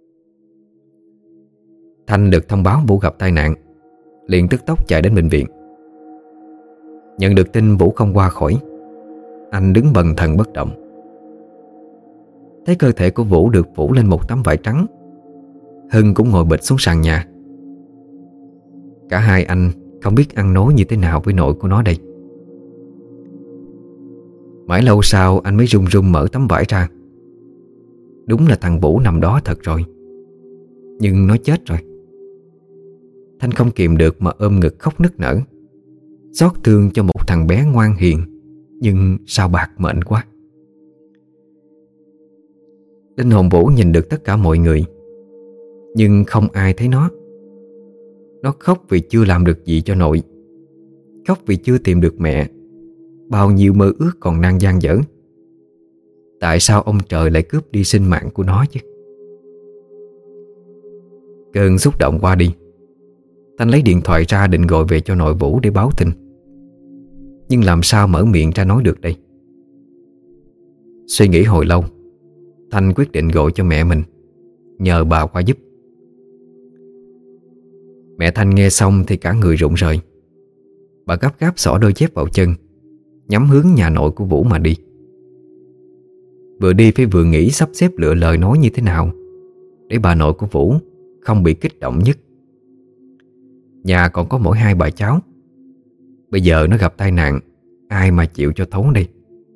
Thanh được thông báo Vũ gặp tai nạn, liền tức tốc chạy đến bệnh viện. Nhận được tin Vũ không qua khỏi, anh đứng bần thần bất động. Thấy cơ thể của Vũ được phủ lên một tấm vải trắng, Hưng cũng ngồi bệt xuống sàn nhà. Cả hai anh không biết ăn nói như thế nào với nội của nó đây. Mãi lâu sau anh mới run run mở tấm vải ra. Đúng là thằng Vũ nằm đó thật rồi, nhưng nó chết rồi. Thanh không kìm được mà ôm ngực khóc nức nở, xót thương cho một thằng bé ngoan hiền, nhưng sao bạc mệnh quá. Linh hồn Vũ nhìn được tất cả mọi người, nhưng không ai thấy nó. Nó khóc vì chưa làm được gì cho nội, khóc vì chưa tìm được mẹ. Bao nhiêu mơ ước còn đang dang dở. Tại sao ông trời lại cướp đi sinh mạng của nó chứ? Cơn xúc động qua đi, Thanh lấy điện thoại ra định gọi về cho nội Vũ để báo tin. Nhưng làm sao mở miệng ra nói được đây? Suy nghĩ hồi lâu, Thanh quyết định gọi cho mẹ mình, nhờ bà qua giúp. Mẹ Thanh nghe xong thì cả người rụng rời. Bà gấp gáp xỏ đôi dép vào chân, nhắm hướng nhà nội của Vũ mà đi. Vừa đi phải vừa nghĩ sắp xếp lựa lời nói như thế nào để bà nội của Vũ không bị kích động nhất. Nhà còn có mỗi hai bà cháu, bây giờ nó gặp tai nạn, ai mà chịu cho thấu đây?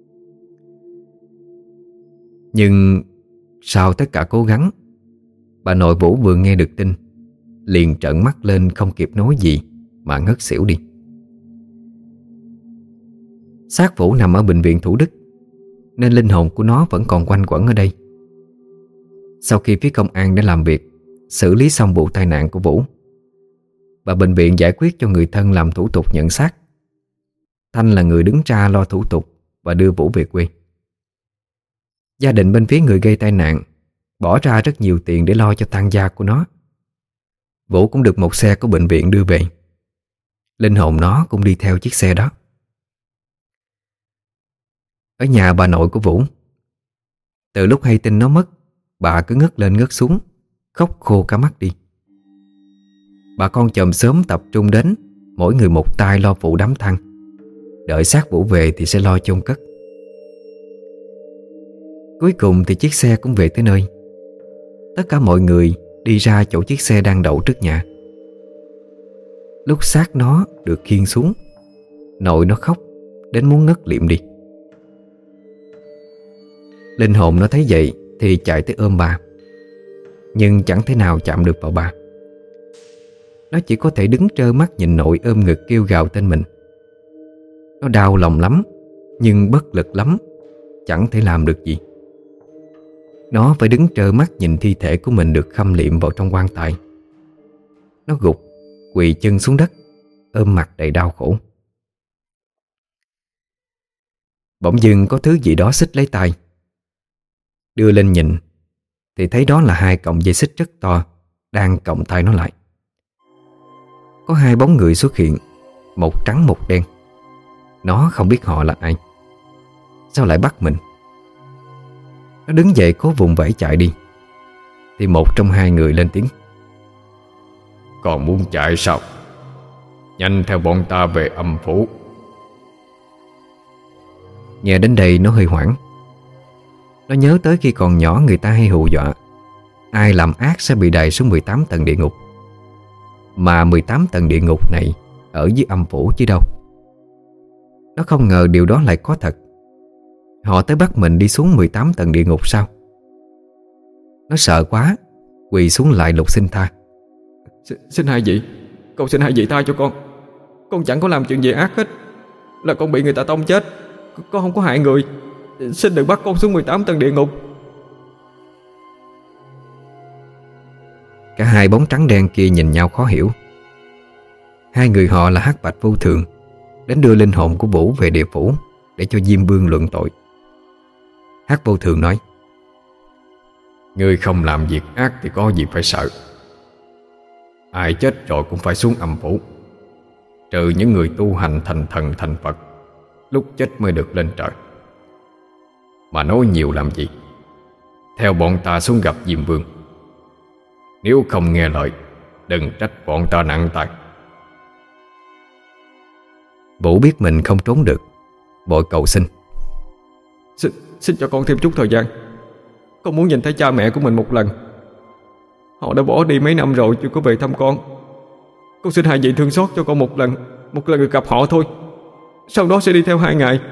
Nhưng sau tất cả cố gắng, bà nội Vũ vừa nghe được tin liền trợn mắt lên không kịp nói gì mà ngất xỉu đi. Xác Vũ nằm ở bệnh viện Thủ Đức, nên linh hồn của nó vẫn còn quanh quẩn ở đây. Sau khi phía công an đã làm việc, xử lý xong vụ tai nạn của Vũ, và bệnh viện giải quyết cho người thân làm thủ tục nhận xác, Thanh là người đứng ra lo thủ tục và đưa Vũ về quê. Gia đình bên phía người gây tai nạn bỏ ra rất nhiều tiền để lo cho tang gia của nó. Vũ cũng được một xe của bệnh viện đưa về. Linh hồn nó cũng đi theo chiếc xe đó. Ở nhà bà nội của Vũ, từ lúc hay tin nó mất, bà cứ ngất lên ngất xuống, khóc khô cả mắt đi. Bà con chòm xóm tập trung đến, mỗi người một tay lo phụ đám tang. Đợi xác Vũ về thì sẽ lo chôn cất. Cuối cùng thì chiếc xe cũng về tới nơi. Tất cả mọi người đi ra chỗ chiếc xe đang đậu trước nhà. Lúc xác nó được khiêng xuống, nội nó khóc đến muốn ngất liệm đi. Linh hồn nó thấy vậy thì chạy tới ôm bà, nhưng chẳng thể nào chạm được vào bà. Nó chỉ có thể đứng trơ mắt nhìn nội ôm ngực kêu gào tên mình. Nó đau lòng lắm, nhưng bất lực lắm, chẳng thể làm được gì. Nó phải đứng trơ mắt nhìn thi thể của mình được khâm liệm vào trong quan tài. Nó gục, quỳ chân xuống đất, ôm mặt đầy đau khổ. Bỗng dưng có thứ gì đó xích lấy tay. Đưa lên nhìn thì thấy đó là hai cọng dây xích rất to đang còng tay nó lại. Có hai bóng người xuất hiện, một trắng một đen. Nó không biết họ là ai. Sao lại bắt mình? Nó đứng dậy cố vùng vẫy chạy đi, thì một trong hai người lên tiếng: "Còn muốn chạy sao? Nhanh theo bọn ta về âm phủ." Nghe đến đây nó hơi hoảng. Nó nhớ tới khi còn nhỏ người ta hay hù dọa ai làm ác sẽ bị đày xuống mười tám tầng địa ngục. Mà mười tám tầng địa ngục này ở dưới âm phủ chứ đâu. Nó không ngờ điều đó lại có thật. Họ tới bắt mình đi xuống mười tám tầng địa ngục sao? Nó sợ quá, quỳ xuống lại lục xin tha. Xin, xin hai vị, con xin hai vị tha cho con. Con chẳng có làm chuyện gì ác hết. Là con bị người ta tông chết, con không có hại người. Xin đừng bắt con xuống mười tám tầng địa ngục. Cả hai bóng trắng đen kia nhìn nhau khó hiểu. Hai người họ là Hắc Bạch Vô Thường, đến đưa linh hồn của Vũ về địa phủ để cho Diêm Vương luận tội. Hắc Vô Thường nói: "Ngươi không làm việc ác thì có gì phải sợ. ai chết rồi cũng phải xuống âm phủ, trừ những người tu hành thành thần thành Phật, lúc chết mới được lên trời. Mà nói nhiều làm gì, theo bọn ta xuống gặp Diêm Vương. Nếu không nghe lời, đừng trách bọn ta nặng tay. Vũ biết mình không trốn được, vội cầu xin. Xin, xin cho con thêm chút thời gian. Con muốn nhìn thấy cha mẹ của mình một lần. Họ đã bỏ đi mấy năm rồi chưa có về thăm con. Con xin hai vị thương xót cho con một lần, Một lần được gặp họ thôi. Sau đó sẽ đi theo hai ngài.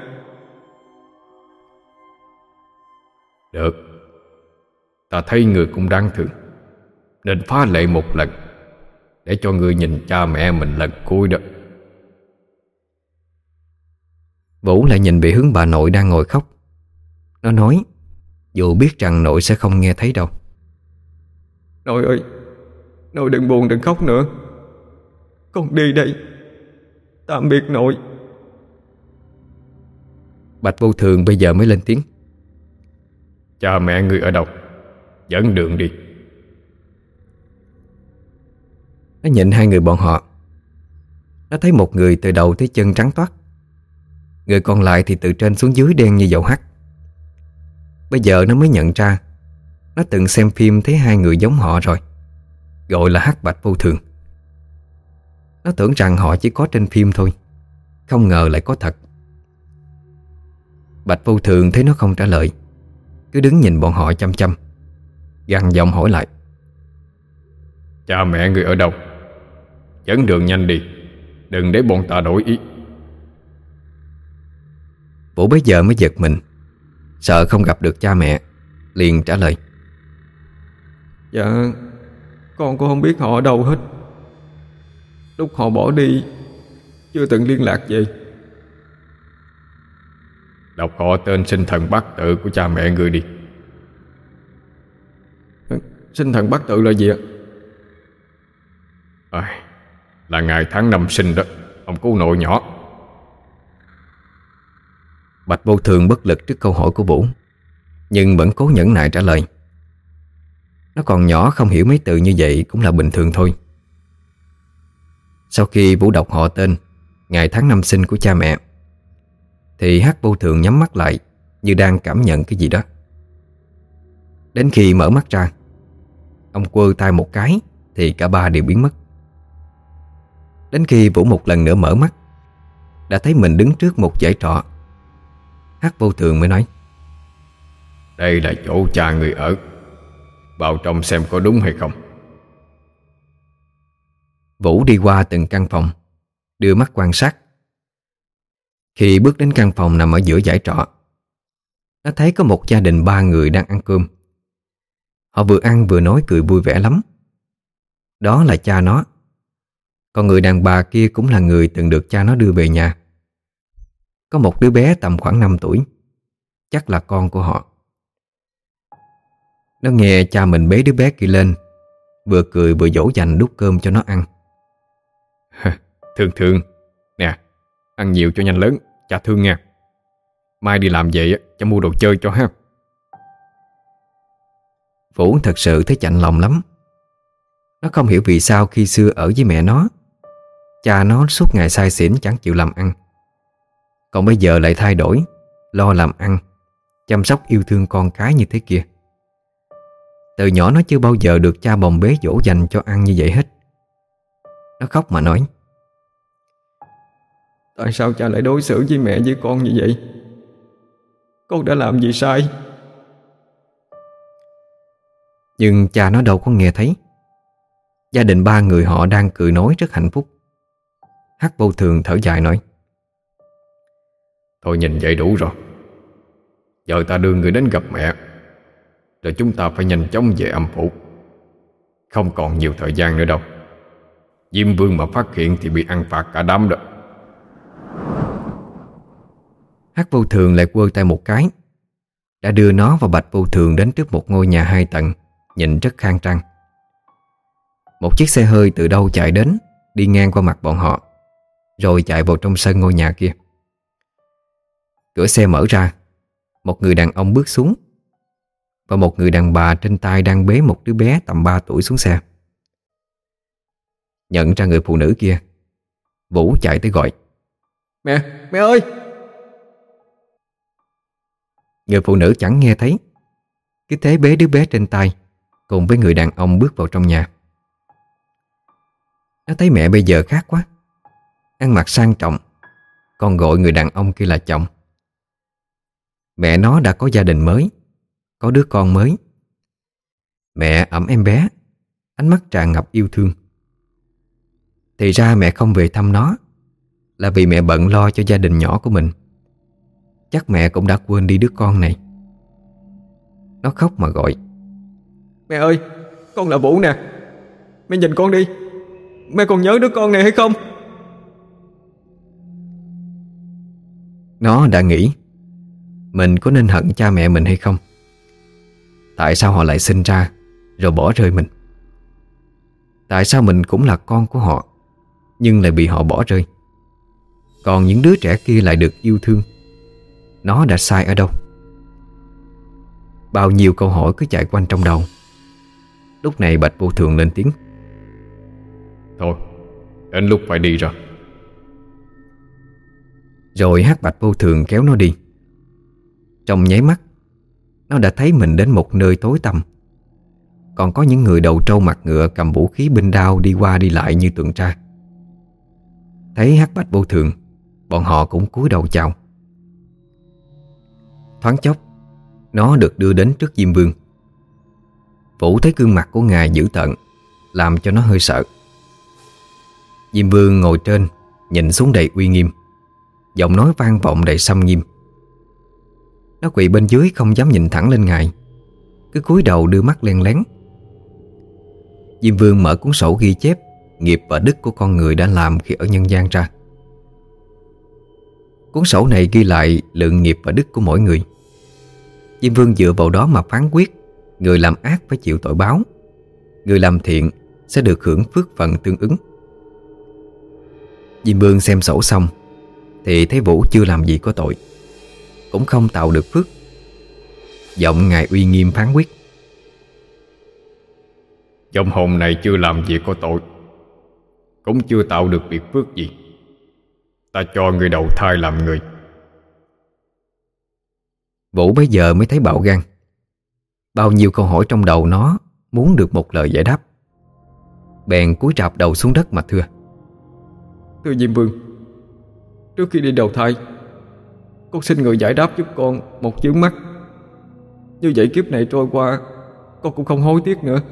Được, ta thấy người cũng đáng thương, nên phá lệ một lần, để cho người nhìn cha mẹ mình lần cuối đó. Vũ lại nhìn về hướng bà nội đang ngồi khóc. Nó nói, dù biết rằng nội sẽ không nghe thấy đâu. Nội ơi, nội đừng buồn đừng khóc nữa. Con đi đây. Tạm biệt nội. Bạch Vô Thường bây giờ mới lên tiếng. Cha mẹ người ở đâu? Dẫn đường đi. Nó nhìn hai người bọn họ. Nó thấy một người từ đầu tới chân trắng toát, người còn lại thì từ trên xuống dưới đen như dầu hắt. Bây giờ nó mới nhận ra nó từng xem phim thấy hai người giống họ rồi, gọi là Hắc Bạch Vô Thường. Nó tưởng rằng họ chỉ có trên phim thôi, không ngờ lại có thật. Bạch Vô Thường thấy nó không trả lời, cứ đứng nhìn bọn họ chăm chăm, gằn giọng hỏi lại. Cha mẹ người ở đâu? Dẫn đường nhanh đi, đừng để bọn ta đổi ý. Vũ bấy giờ mới giật mình, sợ không gặp được cha mẹ, liền trả lời. Dạ, con cũng không biết họ ở đâu hết. Lúc họ bỏ đi chưa từng liên lạc về. Đọc họ tên sinh thần bát tự của cha mẹ người đi. Sinh thần bát tự là gì ạ? À, là ngày tháng năm sinh đó, ông cô nội nhỏ. Bạch Vô Thường bất lực trước câu hỏi của Vũ, nhưng vẫn cố nhẫn nại trả lời. Nó còn nhỏ không hiểu mấy từ như vậy cũng là bình thường thôi. Sau khi Vũ đọc họ tên, ngày tháng năm sinh của cha mẹ, thì Hắc Vô Thường nhắm mắt lại như đang cảm nhận cái gì đó. Đến khi mở mắt ra, ông quơ tay một cái thì cả ba đều biến mất. Đến khi Vũ một lần nữa mở mắt, đã thấy mình đứng trước một dãy trọ. Hắc Vô Thường mới nói. Đây là chỗ cha người ở, vào trong xem có đúng hay không. Vũ đi qua từng căn phòng, đưa mắt quan sát. Khi bước đến căn phòng nằm ở giữa dãy trọ, nó thấy có một gia đình ba người đang ăn cơm. Họ vừa ăn vừa nói cười vui vẻ lắm. Đó là cha nó. Còn người đàn bà kia cũng là người từng được cha nó đưa về nhà. Có một đứa bé tầm khoảng năm tuổi, chắc là con của họ. Nó nghe cha mình bế đứa bé kia lên, vừa cười vừa dỗ dành đút cơm cho nó ăn. Thương thương, nè, ăn nhiều cho nhanh lớn, cha thương nha. Mai đi làm về cho mua đồ chơi cho ha. Vũ thật sự thấy chạnh lòng lắm. Nó không hiểu vì sao khi xưa ở với mẹ nó, cha nó suốt ngày say xỉn chẳng chịu làm ăn, còn bây giờ lại thay đổi, lo làm ăn, chăm sóc yêu thương con cái như thế kia. Từ nhỏ nó chưa bao giờ được cha bồng bế dỗ dành cho ăn như vậy hết. Nó khóc mà nói. Tại sao cha lại đối xử với mẹ với con như vậy? Con đã làm gì sai? Nhưng cha nó đâu có nghe thấy. Gia đình ba người họ đang cười nói rất hạnh phúc. Hắc Vô Thường thở dài nói. Thôi nhìn vậy đủ rồi. Giờ ta đưa người đến gặp mẹ, rồi chúng ta phải nhanh chóng về âm phủ. Không còn nhiều thời gian nữa đâu. Diêm Vương mà phát hiện thì bị ăn phạt cả đám đó. Hắc Vô Thường lại quơ tay một cái, đã đưa nó và Bạch Vô Thường đến trước một ngôi nhà hai tầng, nhìn rất khang trang. Một chiếc xe hơi từ đâu chạy đến, đi ngang qua mặt bọn họ, rồi chạy vào trong sân ngôi nhà kia. Cửa xe mở ra, một người đàn ông bước xuống, và một người đàn bà trên tay đang bế một đứa bé tầm ba tuổi xuống xe. Nhận ra người phụ nữ kia, Vũ chạy tới gọi: Mẹ, mẹ ơi! Người phụ nữ chẳng nghe thấy, cứ thế bế đứa bé trên tay cùng với người đàn ông bước vào trong nhà. Nó thấy mẹ bây giờ khác quá, ăn mặc sang trọng, còn gọi người đàn ông kia là chồng. Mẹ nó đã có gia đình mới, có đứa con mới. Mẹ ẵm em bé, ánh mắt tràn ngập yêu thương. Thì ra mẹ không về thăm nó là vì mẹ bận lo cho gia đình nhỏ của mình. Chắc mẹ cũng đã quên đi đứa con này. Nó khóc mà gọi: Mẹ ơi, con là Vũ nè. Mẹ nhìn con đi, mẹ còn nhớ đứa con này hay không? Nó đã nghĩ mình có nên hận cha mẹ mình hay không. Tại sao họ lại sinh ra rồi bỏ rơi mình? Tại sao mình cũng là con của họ nhưng lại bị họ bỏ rơi? Còn những đứa trẻ kia lại được yêu thương. Nó đã sai ở đâu? Bao nhiêu câu hỏi cứ chạy quanh trong đầu. Lúc này Bạch Vô Thường lên tiếng: Thôi, đến lúc phải đi rồi. Rồi Hắc Bạch Vô Thường kéo nó đi. Trong nháy mắt, nó đã thấy mình đến một nơi tối tăm. Còn có những người đầu trâu mặt ngựa cầm vũ khí binh đao đi qua đi lại như tuần tra. Thấy Hắc Bạch Vô Thường, bọn họ cũng cúi đầu chào. Thoáng chốc, nó được đưa đến trước Diêm Vương. Vũ thấy gương mặt của ngài dữ tợn, làm cho nó hơi sợ. Diêm Vương ngồi trên, nhìn xuống đầy uy nghiêm, giọng nói vang vọng đầy xâm nghiêm. Nó quỳ bên dưới không dám nhìn thẳng lên ngài, cứ cúi đầu đưa mắt len lén. Diêm Vương mở cuốn sổ ghi chép nghiệp và đức của con người đã làm khi ở nhân gian ra. Cuốn sổ này ghi lại lượng nghiệp và đức của mỗi người. Diêm Vương dựa vào đó mà phán quyết người làm ác phải chịu tội báo, người làm thiện sẽ được hưởng phước phần tương ứng. Diêm Vương xem sổ xong thì thấy Vũ chưa làm gì có tội, cũng không tạo được phước. Giọng ngài uy nghiêm phán quyết: Vong hồn này chưa làm việc có tội, cũng chưa tạo được việc phước gì. Ta cho người đầu thai làm người. Vũ bấy giờ mới thấy bạo gan. Bao nhiêu câu hỏi trong đầu nó muốn được một lời giải đáp. Bèn cúi rạp đầu xuống đất mà thưa: Thưa Diêm Vương, trước khi đi đầu thai, con xin người giải đáp giúp con một vướng mắc. Như vậy kiếp này trôi qua, con cũng không hối tiếc nữa.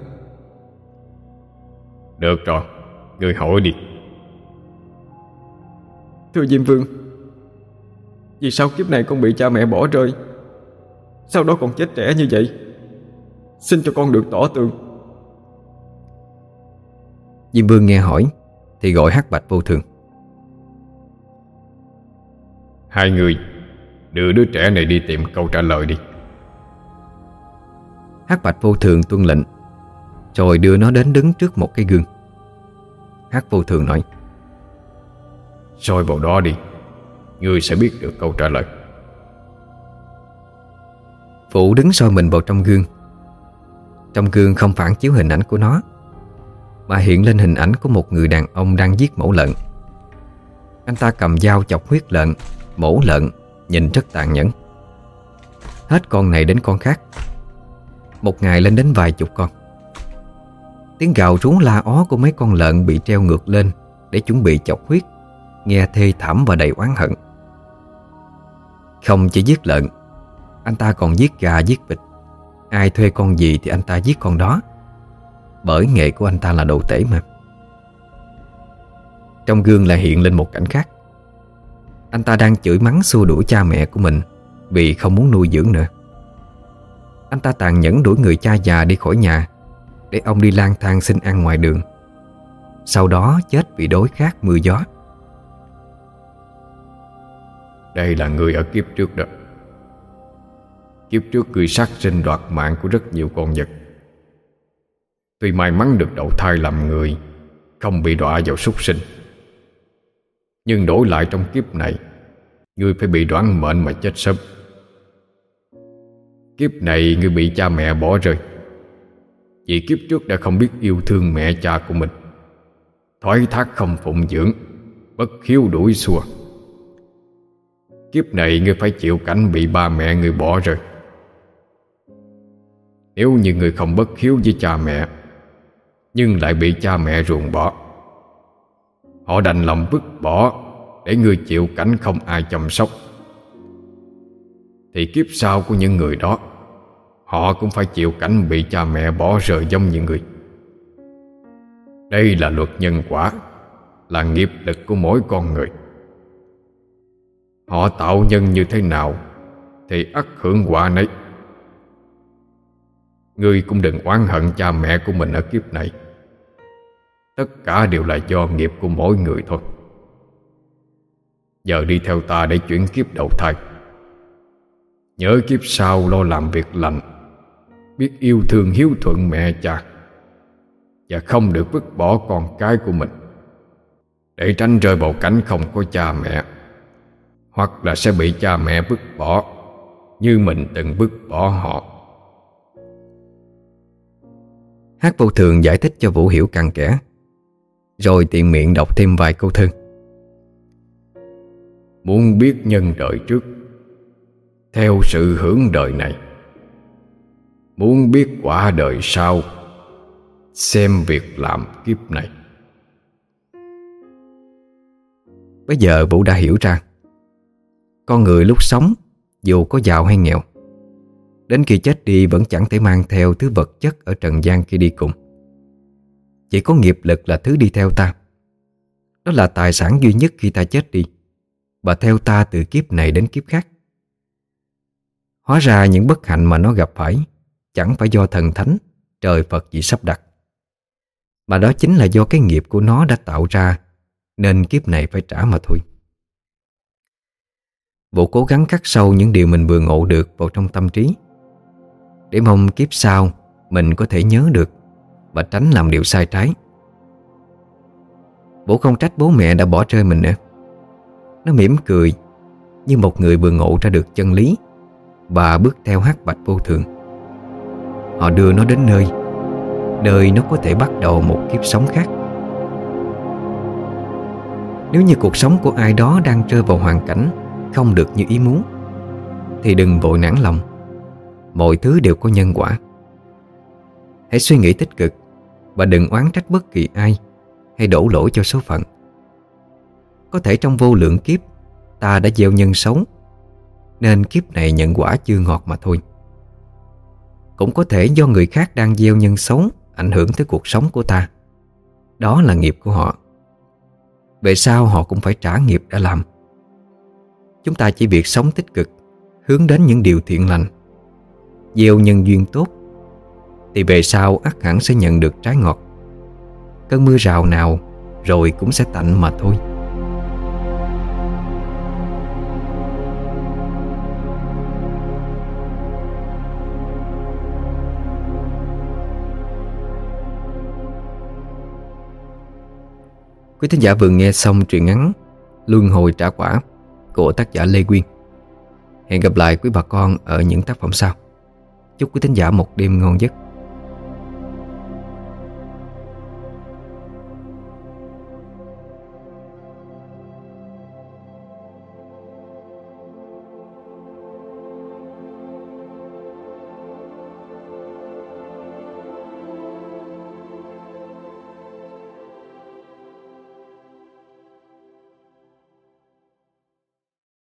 Được rồi, người hỏi đi. Thưa Diêm Vương, vì sao kiếp này con bị cha mẹ bỏ rơi, sau đó còn chết trẻ như vậy? Xin cho con được tỏ tường. Diêm Vương nghe hỏi thì gọi Hắc Bạch Vô Thường: Hai người đưa đứa trẻ này đi tìm câu trả lời đi. Hắc Bạch Vô Thường tuân lệnh, rồi đưa nó đến đứng trước một cái gương. Hắc Vô Thường nói: Soi vào đó đi, ngươi sẽ biết được câu trả lời. Vũ đứng soi mình vào trong gương. Trong gương không phản chiếu hình ảnh của nó, mà hiện lên hình ảnh của một người đàn ông đang giết mổ lợn. Anh ta cầm dao chọc huyết lợn, mổ lợn, nhìn rất tàn nhẫn. Hết con này đến con khác, một ngày lên đến vài chục con. Tiếng gào rú la ó của mấy con lợn bị treo ngược lên để chuẩn bị chọc huyết, nghe thê thảm và đầy oán hận. Không chỉ giết lợn, anh ta còn giết gà, giết vịt. Ai thuê con gì thì anh ta giết con đó, bởi nghề của anh ta là đồ tể mà. Trong gương lại hiện lên một cảnh khác. Anh ta đang chửi mắng xua đuổi cha mẹ của mình vì không muốn nuôi dưỡng nữa. Anh ta tàn nhẫn đuổi người cha già đi khỏi nhà để ông đi lang thang xin ăn ngoài đường, sau đó chết vì đói khát mưa gió. Đây là người ở kiếp trước đó. Kiếp trước người sát sinh đoạt mạng của rất nhiều con vật. Tuy may mắn được đầu thai làm người, không bị đọa vào súc sinh, nhưng đổi lại trong kiếp này, ngươi phải bị đoán mệnh mà chết sớm. Kiếp này ngươi bị cha mẹ bỏ rơi, vì kiếp trước đã không biết yêu thương mẹ cha của mình. thoái thác không phụng dưỡng, bất hiếu đuổi xua. Kiếp này ngươi phải chịu cảnh bị ba mẹ ngươi bỏ rơi. Nếu như ngươi không bất hiếu với cha mẹ, nhưng lại bị cha mẹ ruồng bỏ, họ đành lòng vứt bỏ để ngươi chịu cảnh không ai chăm sóc, thì kiếp sau của những người đó, họ cũng phải chịu cảnh bị cha mẹ bỏ rơi giống như ngươi. Đây là luật nhân quả, là nghiệp lực của mỗi con người. Họ tạo nhân như thế nào thì ắt hưởng quả nấy. Ngươi cũng đừng oán hận cha mẹ của mình ở kiếp này. Tất cả đều là do nghiệp của mỗi người thôi. Giờ đi theo ta để chuyển kiếp đầu thai. Nhớ kiếp sau lo làm việc lành, biết yêu thương hiếu thuận mẹ cha, và không được vứt bỏ con cái của mình, để tránh rơi vào cảnh không có cha mẹ, hoặc là sẽ bị cha mẹ vứt bỏ như mình từng vứt bỏ họ. Hắc Vô Thường giải thích cho Vũ hiểu cặn kẽ, rồi tiện miệng đọc thêm vài câu thơ. Muốn biết nhân đời trước, theo sự hưởng đời này. Muốn biết quả đời sau, xem việc làm kiếp này. Bây giờ Vũ đã hiểu ra, con người lúc sống, dù có giàu hay nghèo, đến khi chết đi vẫn chẳng thể mang theo thứ vật chất ở trần gian khi đi cùng. Chỉ có nghiệp lực là thứ đi theo ta. Đó là tài sản duy nhất khi ta chết đi, và theo ta từ kiếp này đến kiếp khác. Hóa ra những bất hạnh mà nó gặp phải chẳng phải do thần thánh, trời Phật gì sắp đặt, mà đó chính là do cái nghiệp của nó đã tạo ra, nên kiếp này phải trả mà thôi. Vũ cố gắng khắc sâu những điều mình vừa ngộ được vào trong tâm trí, để mong kiếp sau mình có thể nhớ được và tránh làm điều sai trái. Vũ không trách bố mẹ đã bỏ rơi mình nữa. Nó mỉm cười như một người vừa ngộ ra được chân lý và bước theo hắc bạch vô thường. Họ đưa nó đến nơi Nơi nó có thể bắt đầu một kiếp sống khác. Nếu như cuộc sống của ai đó đang rơi vào hoàn cảnh không được như ý muốn, thì đừng vội nản lòng. Mọi thứ đều có nhân quả. Hãy suy nghĩ tích cực và đừng oán trách bất kỳ ai hay đổ lỗi cho số phận. Có thể trong vô lượng kiếp ta đã gieo nhân xấu, nên kiếp này nhận quả chưa ngọt mà thôi. Cũng có thể do người khác đang gieo nhân xấu ảnh hưởng tới cuộc sống của ta. Đó là nghiệp của họ. Về sau họ cũng phải trả nghiệp đã làm. Chúng ta chỉ việc sống tích cực, hướng đến những điều thiện lành, gieo nhân duyên tốt, thì về sau ắt hẳn sẽ nhận được trái ngọt. Cơn mưa rào nào rồi cũng sẽ tạnh mà thôi. Quý thính giả vừa nghe xong truyện ngắn Luân Hồi Trả Quả của tác giả Lê Quyên. Hẹn gặp lại quý bà con ở những tác phẩm sau. Chúc quý thính giả một đêm ngon giấc.